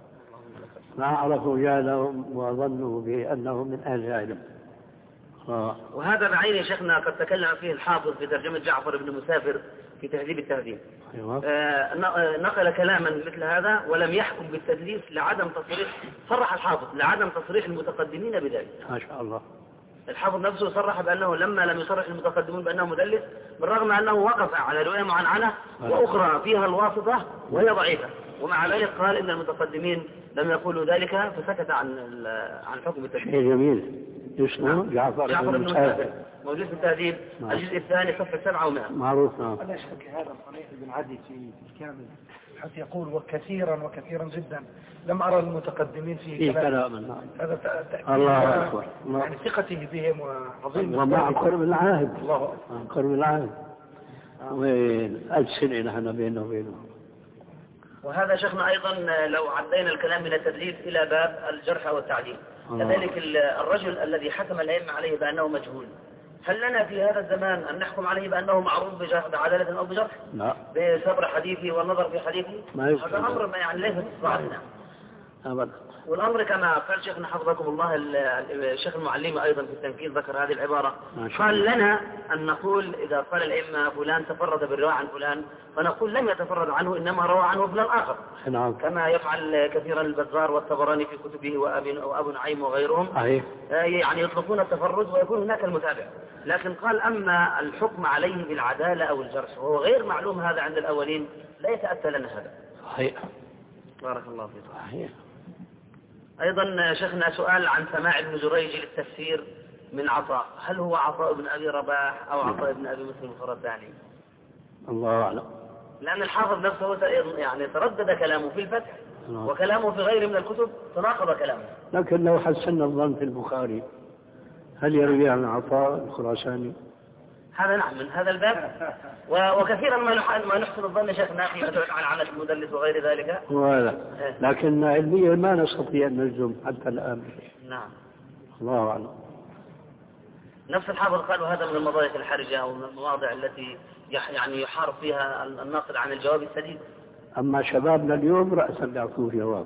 ما عرفوا جهلهم وظنوا بأنهم من أهل العلم. وهذا بعينه شيخنا قد تكلم فيه الحافظ في ترجمة جعفر بن مسافر في تهذيب التهذيب. أيوة. نقل كلاما مثل هذا ولم يحكم بالتدليس لعدم تصريح، صرح الحافظ لعدم تصريح المتقدمين بذلك. ما شاء الله. الحافظ نفسه صرح بأنه لما لم يصرح المتقدمون بأنه مدلس، بالرغم أنه وقف على رواية معنعنة وأخرى فيها الواسطة وهي ضعيفة، ومع ذلك قال إن المتقدمين لم يقولوا ذلك فسكت عن حكم التدليس. جميل. اسمه جعفر بن مسافر موجود في التهذيب الجزء الثاني صفحة 700. معروف. لا شك هذا صحيح بن عدي في الكامل حتى يقول وكثيرا جدا لم أرى المتقدمين في كلام. هذا الله أكبر. يعني ثقته بهم وعظيم ومع قرب العهد. الله قرب العهد. والسنة نحن بينه وبينه. وهذا شيخنا أيضا لو عدينا الكلام من التدليس إلى باب الجرح والتعديل، كذلك الرجل الذي حكم الأئمة عليه بأنه مجهول، هل لنا في هذا الزمان أن نحكم عليه بأنه معروف بعدالة أو بجرح؟ لا. بصبر حديثه والنظر في حديثه؟ هذا أمر ما يعني ليس استطاعتنا أبدا. والأمر كما قال شيخنا حفظكم الله الشيخ المعلمي أيضا في التنفيذ ذكر هذه العبارة، قال لنا أن نقول إذا قال الأئمة فلان تفرد بالرواية عن فلان فنقول لم يتفرد عنه إنما روى عنه فلان آخر، كما يفعل كثيرا البزار والطبراني في كتبه وأبو نعيم وغيرهم، يعني يطلقون التفرد ويكون هناك المتابع. لكن قال أما الحكم عليه بالعدالة أو الجرح وهو غير معلوم هذا عند الأولين لا يتأتى لنا هذا. صحيح. بارك الله فيكم. صحيح. أيضا شيخنا سؤال عن سماع ابن جريج للتفسير من عطاء، هل هو عطاء بن أبي رباح أو عطاء بن أبي مسلم الخراساني؟ الله أعلم. لأن الحافظ نفسه يعني تردد كلامه في الفتح وكلامه في غيره من الكتب تناقض كلامه. لكن لو حسن الظن في البخاري هل يروي عن عطاء الخراساني؟ هذا نعم من هذا الباب، وكثيرا ما نحسن الظن شيخنا في فتوى عن عنة المدلس وغير ذلك. ولا. لكن علميا ما نستطيع أن نجزم حتى الآن. نعم. الله أعلم. نفس الحافظ قالوا هذا من المضايق الحرجة أو من المواضع التي يعني يحارب فيها الناقد عن الجواب السديد. أما شبابنا اليوم رأسا يعطوه جواب.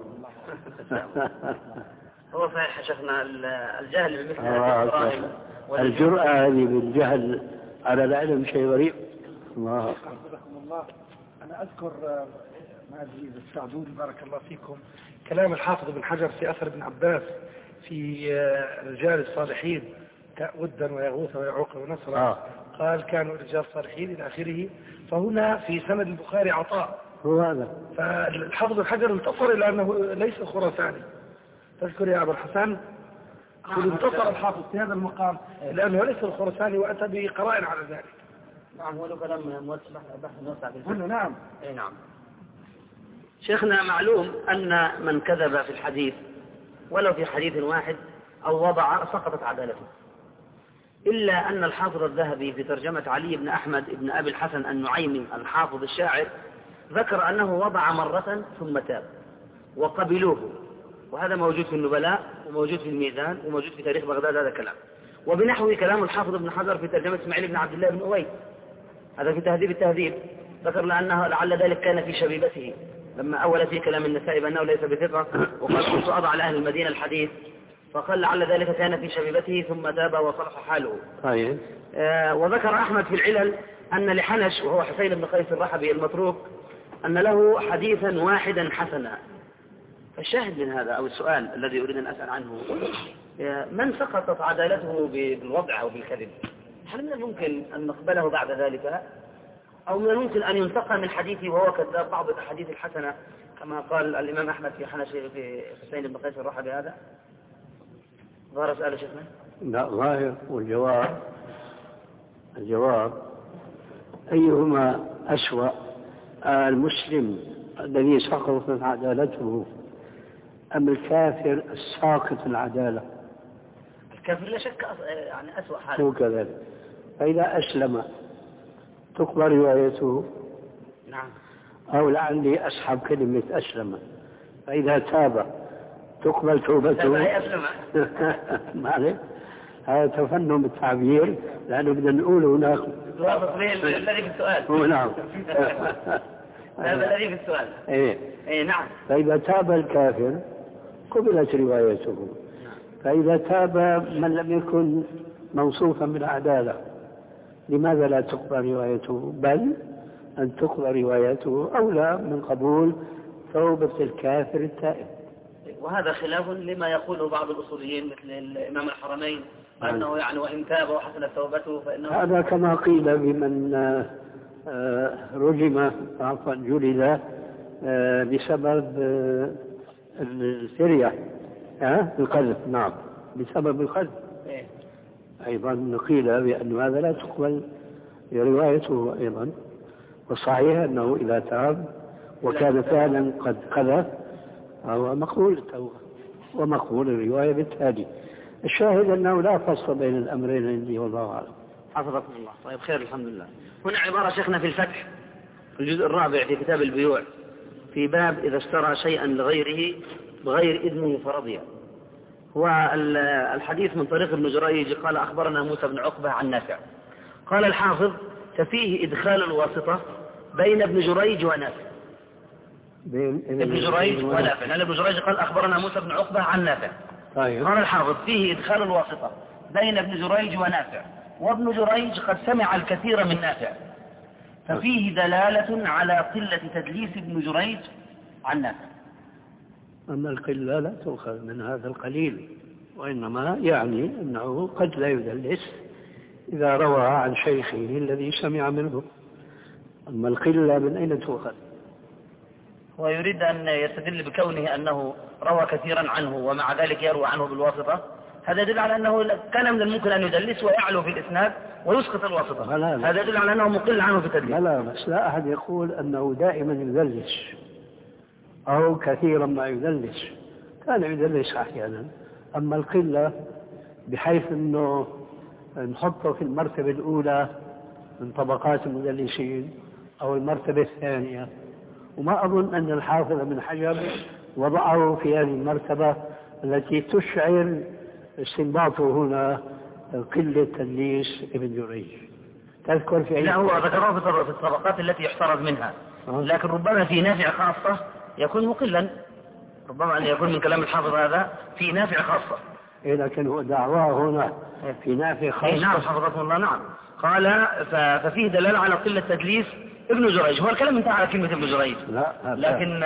هو صحيح شيخنا الجهل بمثل هذه الجرائم الجرأة هذه بالجهل على العلم شيء غريب. الله. أنا أذكر ما أدري إذا تساعدوني بارك الله فيكم كلام الحافظ بن حجر في أثر ابن عباس في رجال الصالحين ودا ويغوث ويعوق ونصرا. قال كانوا رجال صالحين إلى آخره. فهنا في سند البخاري عطاء هو هذا. فالحافظ بن حجر انتصر إلى أنه ليس خراساني. تذكر يا أبو الحسن انتصر الحافظ في هذا المقام لأنه ليس الخراساني وأتى بقرائن على ذلك. نعم هو له كلام بحث نوسع في الفن. نعم. اي نعم. شيخنا معلوم أن من كذب في الحديث ولو في حديث واحد أو وضع سقطت عدالته، إلا أن الحافظ الذهبي في ترجمة علي بن أحمد بن أبي الحسن النعيمي الحافظ الشاعر ذكر أنه وضع مرة ثم تاب وقبلوه، وهذا موجود في النبلاء وموجود في الميزان وموجود في تاريخ بغداد هذا كلام. وبنحو كلام الحافظ ابن حجر في ترجمة اسماعيل بن عبد الله بن أويس هذا في تهذيب التهذيب ذكر لأنه لعل ذلك كان في شبيبته لما أول في كلام النسائي بأنه ليس بثقة وقال كنت أضع لأهل المدينة الحديث فقال لعل ذلك كان في شبيبته ثم تاب وصلح حاله. وذكر أحمد في العلل أن لحنش وهو حسين بن قيس الرحبي المتروك أن له حديثا واحدا حسنا. فالشاهد من هذا أو السؤال الذي أريد أن أسأل عنه من سقطت عدالته بالوضع أو بالكذب هل من الممكن أن نقبله بعد ذلك أو من الممكن أن ينتقى من حديثه وهو كذاب بعض الأحاديث الحسنة كما قال الإمام أحمد في حنش في حسين بن قيس الرحبي هذا؟ ظاهر سؤال شيخنا؟ لا ظاهر. والجواب أيهما أسوأ المسلم الذي سقطت عدالته أم الكافر الساقط العدالة؟ الكافر لا شك يعني أسوأ حال. هو كذلك. فإذا أسلم تقبل روايته. نعم. أو لعلي أسحب كلمة أسلم. فإذا تاب تقبل توبته. ما عليك. هذا تفنن بالتعبير لأنه بدنا نقول هناك الذي في السؤال. هو نعم. هذا الذي في السؤال. إيه نعم. فإذا تاب الكافر قبلت روايته. فإذا تاب من لم يكن موصوفا بالعدالة لماذا لا تقبل روايته بل أن تقبل روايته أولى من قبول توبة الكافر التائب. وهذا خلاف لما يقوله بعض الأصوليين مثل الإمام الحرمين أنه يعني وإن تاب وحسنت توبته فإنه هذا كما قيل بمن رجم عفوا جلد بسبب السرية القذف. نعم بسبب القذف. أيضا قيل بأن هذا لا تقبل روايته أيضا. والصحيح أنه إذا تاب وكان فعلا قد قذف هو مقبول التوبة ومقبول الرواية بالتالي. الشاهد أنه لا فصل بين الأمرين عندي والله أعلم. حفظكم الله. طيب خير الحمد لله. هنا عبارة شيخنا في الفتح في الجزء الرابع في كتاب البيوع في باب إذا اشترى شيئا لغيره بغير إذنه فرضيه. هو الحديث من طريق ابن جريج قال أخبرنا موسى بن عقبة عن نافع قال الحافظ ففيه إدخال الواسطة بين ابن جريج ونافع. ابن جريج ونافع، لأن ابن جريج قال أخبرنا موسى بن عقبة عن نافع. طيب. قال الحافظ فيه إدخال الواسطة بين ابن جريج ونافع، وابن جريج قد سمع الكثير من نافع، ففيه دلالة على قلة تدليس ابن جريج عن نافع. أما القلة لا تؤخذ من هذا القليل، وإنما يعني أنه قد لا يدلس إذا روى عن شيخه الذي سمع منه. أما القلة من أين تؤخذ؟ ويريد أن يستدل بكونه أنه روى كثيرا عنه ومع ذلك يروى عنه بالواسطة، هذا يدل على أنه كان من الممكن أن يدلس ويعلو في الإسناد ويسقط الواسطة. لا. هذا يدل على أنه مقل عنه في التدليس. لا بس لا أحد يقول أنه دائما يدلس أو كثيرا ما يدلس، كان يدلس أحيانا. أما القلة بحيث أنه نحطه في المرتبة الأولى من طبقات المدلسين أو المرتبة الثانية، وما أظن أن الحافظ بن حجر وضعه في هذه المرتبة التي تشعر استنباطه هنا قلة تدليس ابن جريج. تذكر في لا، هو ذكره في الطبقات التي يحترز منها، لكن ربما في نافع خاصة يكون مقلا، ربما أن يكون من كلام الحافظ هذا في نافع خاصة. لكن هو دعواه هنا في نافع خاصة. نعم حفظكم الله. نعم. قال ففيه دلالة على قلة تدليس ابن جريج. هو الكلام انتهى على كلمة ابن جريج. لا لكن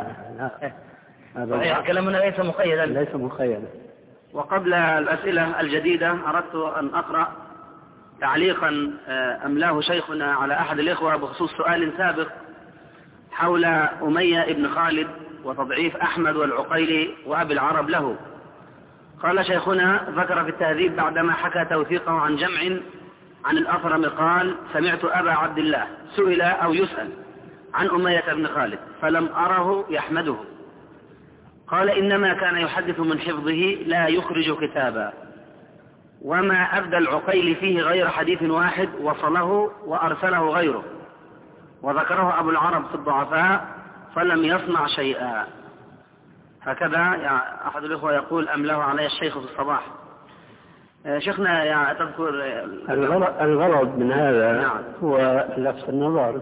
هذا كلامنا ليس مقيدا. ليس مقيدا. وقبل الأسئلة الجديدة أردت أن أقرأ تعليقا أملاه شيخنا على أحد الإخوة بخصوص سؤال سابق حول أمية ابن خالد وتضعيف أحمد والعقيلي وأبي العرب له. قال شيخنا ذكر في التهذيب بعدما حكى توثيقه عن جمع عن الأثرم قال: سمعت أبا عبد الله سئل أو يسأل عن أمية بن خالد فلم أره يحمده، قال: إنما كان يحدث من حفظه لا يخرج كتابا، وما أبدى العقيل فيه غير حديث واحد وصله وأرسله غيره، وذكره أبو العرب في الضعفاء فلم يصنع شيئا. هكذا أحد الإخوة يقول أملاه علي الشيخ في الصباح. شيخنا تذكر الغرض من هذا نعم. هو لفت النظر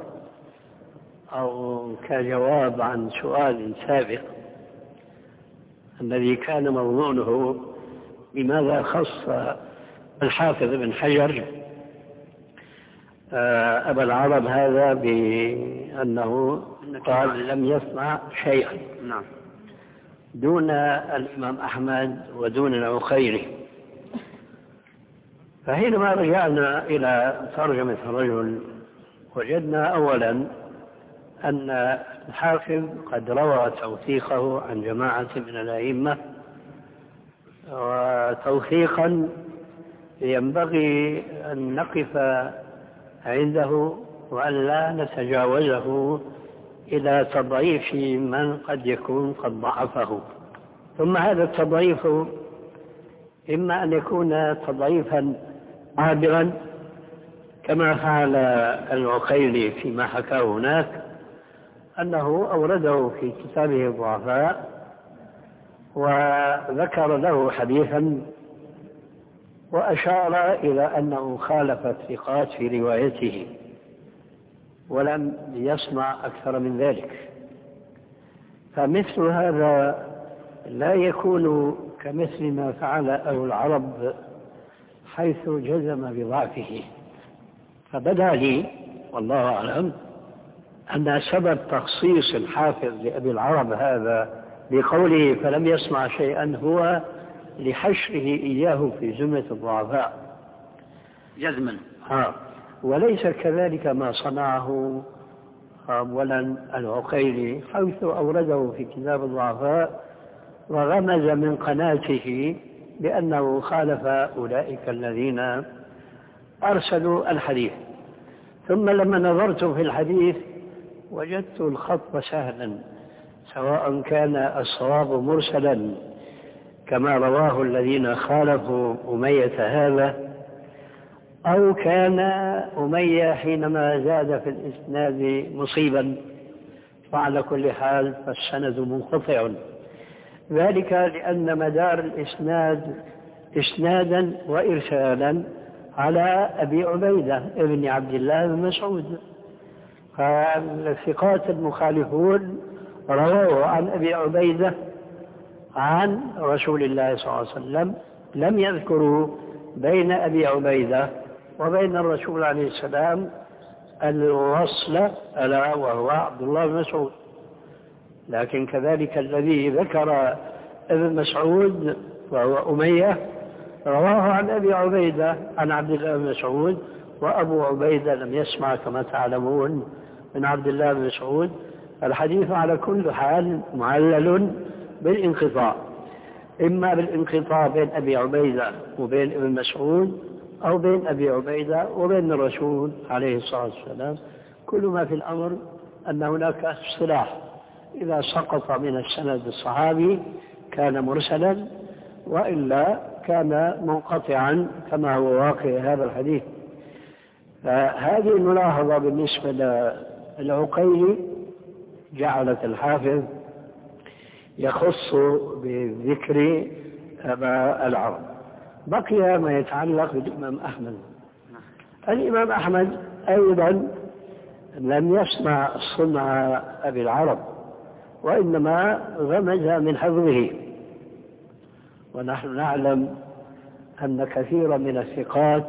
أو كجواب عن سؤال سابق الذي كان موضوعه لماذا خص الحافظ بن حجر أبا العرب هذا بأنه قال لم يصنع شيئا نعم. دون الإمام أحمد ودون العقيلي. فحينما رجعنا إلى ترجمة الرجل وجدنا أولا أن الحافظ قد روى توثيقه عن جماعة من الأئمة، وتوثيقا ينبغي أن نقف عنده وأن لا نتجاوزه إلى تضعيف من قد يكون قد ضعفه. ثم هذا التضعيف إما أن يكون تضعيفا عابرا كما فعل العقيلي فيما حكاه هناك، أنه أورده في كتابه الضعفاء وذكر له حديثا وأشار إلى أنه خالف الثقات في روايته ولم يصنع أكثر من ذلك. فمثل هذا لا يكون كمثل ما فعل أهل العرب حيث جزم بضعفه. فبدا لي والله أعلم أن سبب تخصيص الحافظ لأبي العرب هذا بقوله فلم يصنع شيئا هو لحشره إياه في زمرة الضعفاء جزما. وليس كذلك ما صنعه أولا العقيلي حيث أورده في كتاب الضعفاء وغمز من قناته بأنه خالف أولئك الذين أرسلوا الحديث. ثم لما نظرت في الحديث وجدت الخط سهلا، سواء كان الصواب مرسلا كما رواه الذين خالفوا أمية هذا، أو كان أمية حينما زاد في الإسناد مصيبا، وعلى كل حال فالسند منقطع، ذلك لأن مدار الإسناد إسنادا وإرسالا على أبي عبيدة ابن عبد الله بن مسعود. فالثقات المخالفون رواه عن أبي عبيدة عن رسول الله صلى الله عليه وسلم لم يذكروا بين أبي عبيدة وبين الرسول عليه السلام الوصل ألا وهو عبد الله بن مسعود. لكن كذلك الذي ذكر ابن مسعود وهو أمية رواه عن أبي عبيدة عن عبد الله بن مسعود، وأبو عبيدة لم يسمع كما تعلمون من عبد الله بن مسعود. الحديث على كل حال معلل بالانقطاع، إما بالانقطاع بين أبي عبيدة وبين ابن مسعود، أو بين أبي عبيدة وبين الرسول عليه الصلاة والسلام. كل ما في الأمر أن هناك اصطلاح، إذا سقط من السند الصحابي كان مرسلا، وإلا كان منقطعا كما هو واقع هذا الحديث. فهذه الملاحظة بالنسبة للعقيلي جعلت الحافظ يخص بذكر أبا العرب. بقي ما يتعلق بالإمام أحمد. الإمام أحمد أيضا لم يسمع صنع أبي العرب، وإنما غمز من حفظه، ونحن نعلم أن كثيرا من الثقات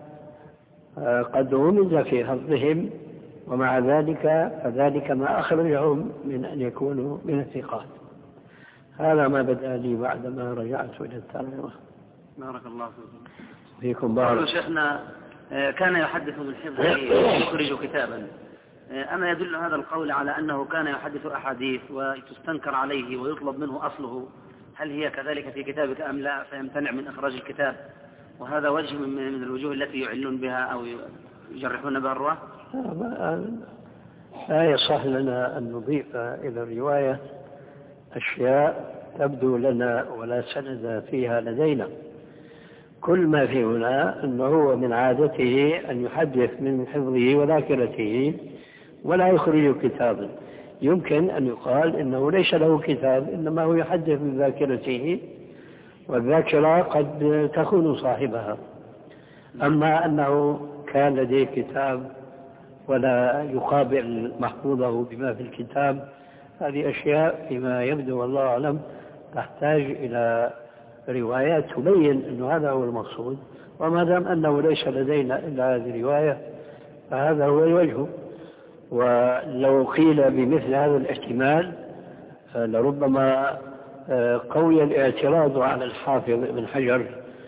قد غمز في حفظهم، ومع ذلك فذلك ما أخرجهم من أن يكونوا من الثقات. هذا ما بدأ لي بعدما رجعت إلى الترجمة. بارك الله فيكم. بارك شيخنا كان يحدث من حفظه يخرج كتابا، أما يدل هذا القول على أنه كان يحدث أحاديث وتستنكر عليه ويطلب منه أصله؟ هل هي كذلك في كتابك أم لا فيمتنع من إخراج الكتاب؟ وهذا وجه من الوجوه التي يعلون بها أو يجرحون بها الرواة. لا يصح لنا أن نضيف إلى الرواية أشياء تبدو لنا ولا سند فيها لدينا. كل ما في هنا أنه هو من عادته أن يحدث من حفظه وذاكرته ولا يخرج كتابا. يمكن أن يقال إنه ليس له كتاب، إنما هو يحدث من ذاكرته، والذاكرة قد تكون صاحبها. أما أنه كان لديه كتاب ولا يقابل محفوظه بما في الكتاب، هذه أشياء فيما يبدو والله أعلم تحتاج إلى روايات تبين أن هذا هو المقصود. وما دام أنه ليس لدينا إلا هذه الرواية فهذا هو الوجه. ولو قيل بمثل هذا الاحتمال لربما قوي الاعتراض على الحافظ ابن حجر،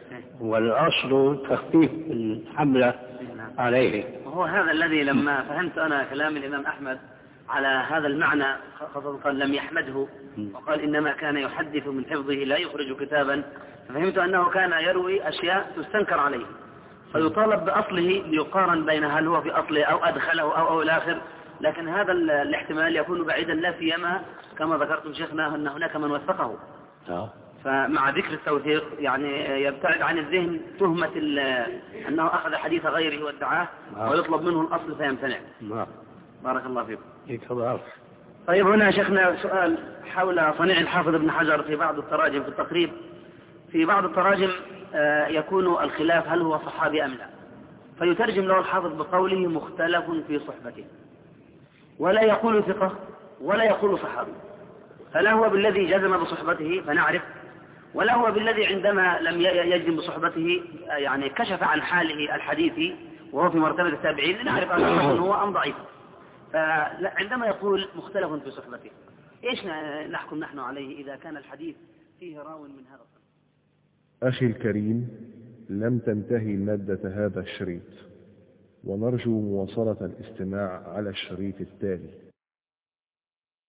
والأصل تخفيف الحملة عليه. وهو هذا الذي لما فهمت أنا كلام الإمام أحمد على هذا المعنى، خاصة لم يحمده وقال إنما كان يحدث من حفظه لا يخرج كتابا، فهمت أنه كان يروي أشياء تستنكر عليه فيطالب بأصله ليقارن بين هل هو في أصله أو أدخله أو الآخر. لكن هذا الاحتمال يكون بعيدا، لا سيما كما ذكرتم شيخنا أن هناك من وثقه، فمع ذكر التوثيق يعني يبتعد عن الذهن تهمة أنه أخذ حديث غيره وادعاه ويطلب منه الأصل فيمتنع. بارك الله فيكم. طيب هنا شيخنا سؤال حول صنيع الحافظ ابن حجر في بعض التراجم في التقريب. في بعض التراجم يكون الخلاف هل هو صحابي أم لا، فيترجم له الحافظ بقوله مختلف في صحبته، ولا يقول ثقة ولا يقول صحابي، فلا هو بالذي جزم بصحبته فنعرف، ولا هو بالذي عندما لم يجزم بصحبته يعني كشف عن حاله الحديثي وهو في مرتبة التابعين لنعرف أنه هو أم ضعيف. فعندما يقول مختلف في صحبته إيش نحكم نحن عليه إذا كان الحديث فيه راو من هذا الصنف؟ أخي الكريم، لم تنتهي مادة هذا الشريط، ونرجو مواصلة الاستماع على الشريط التالي.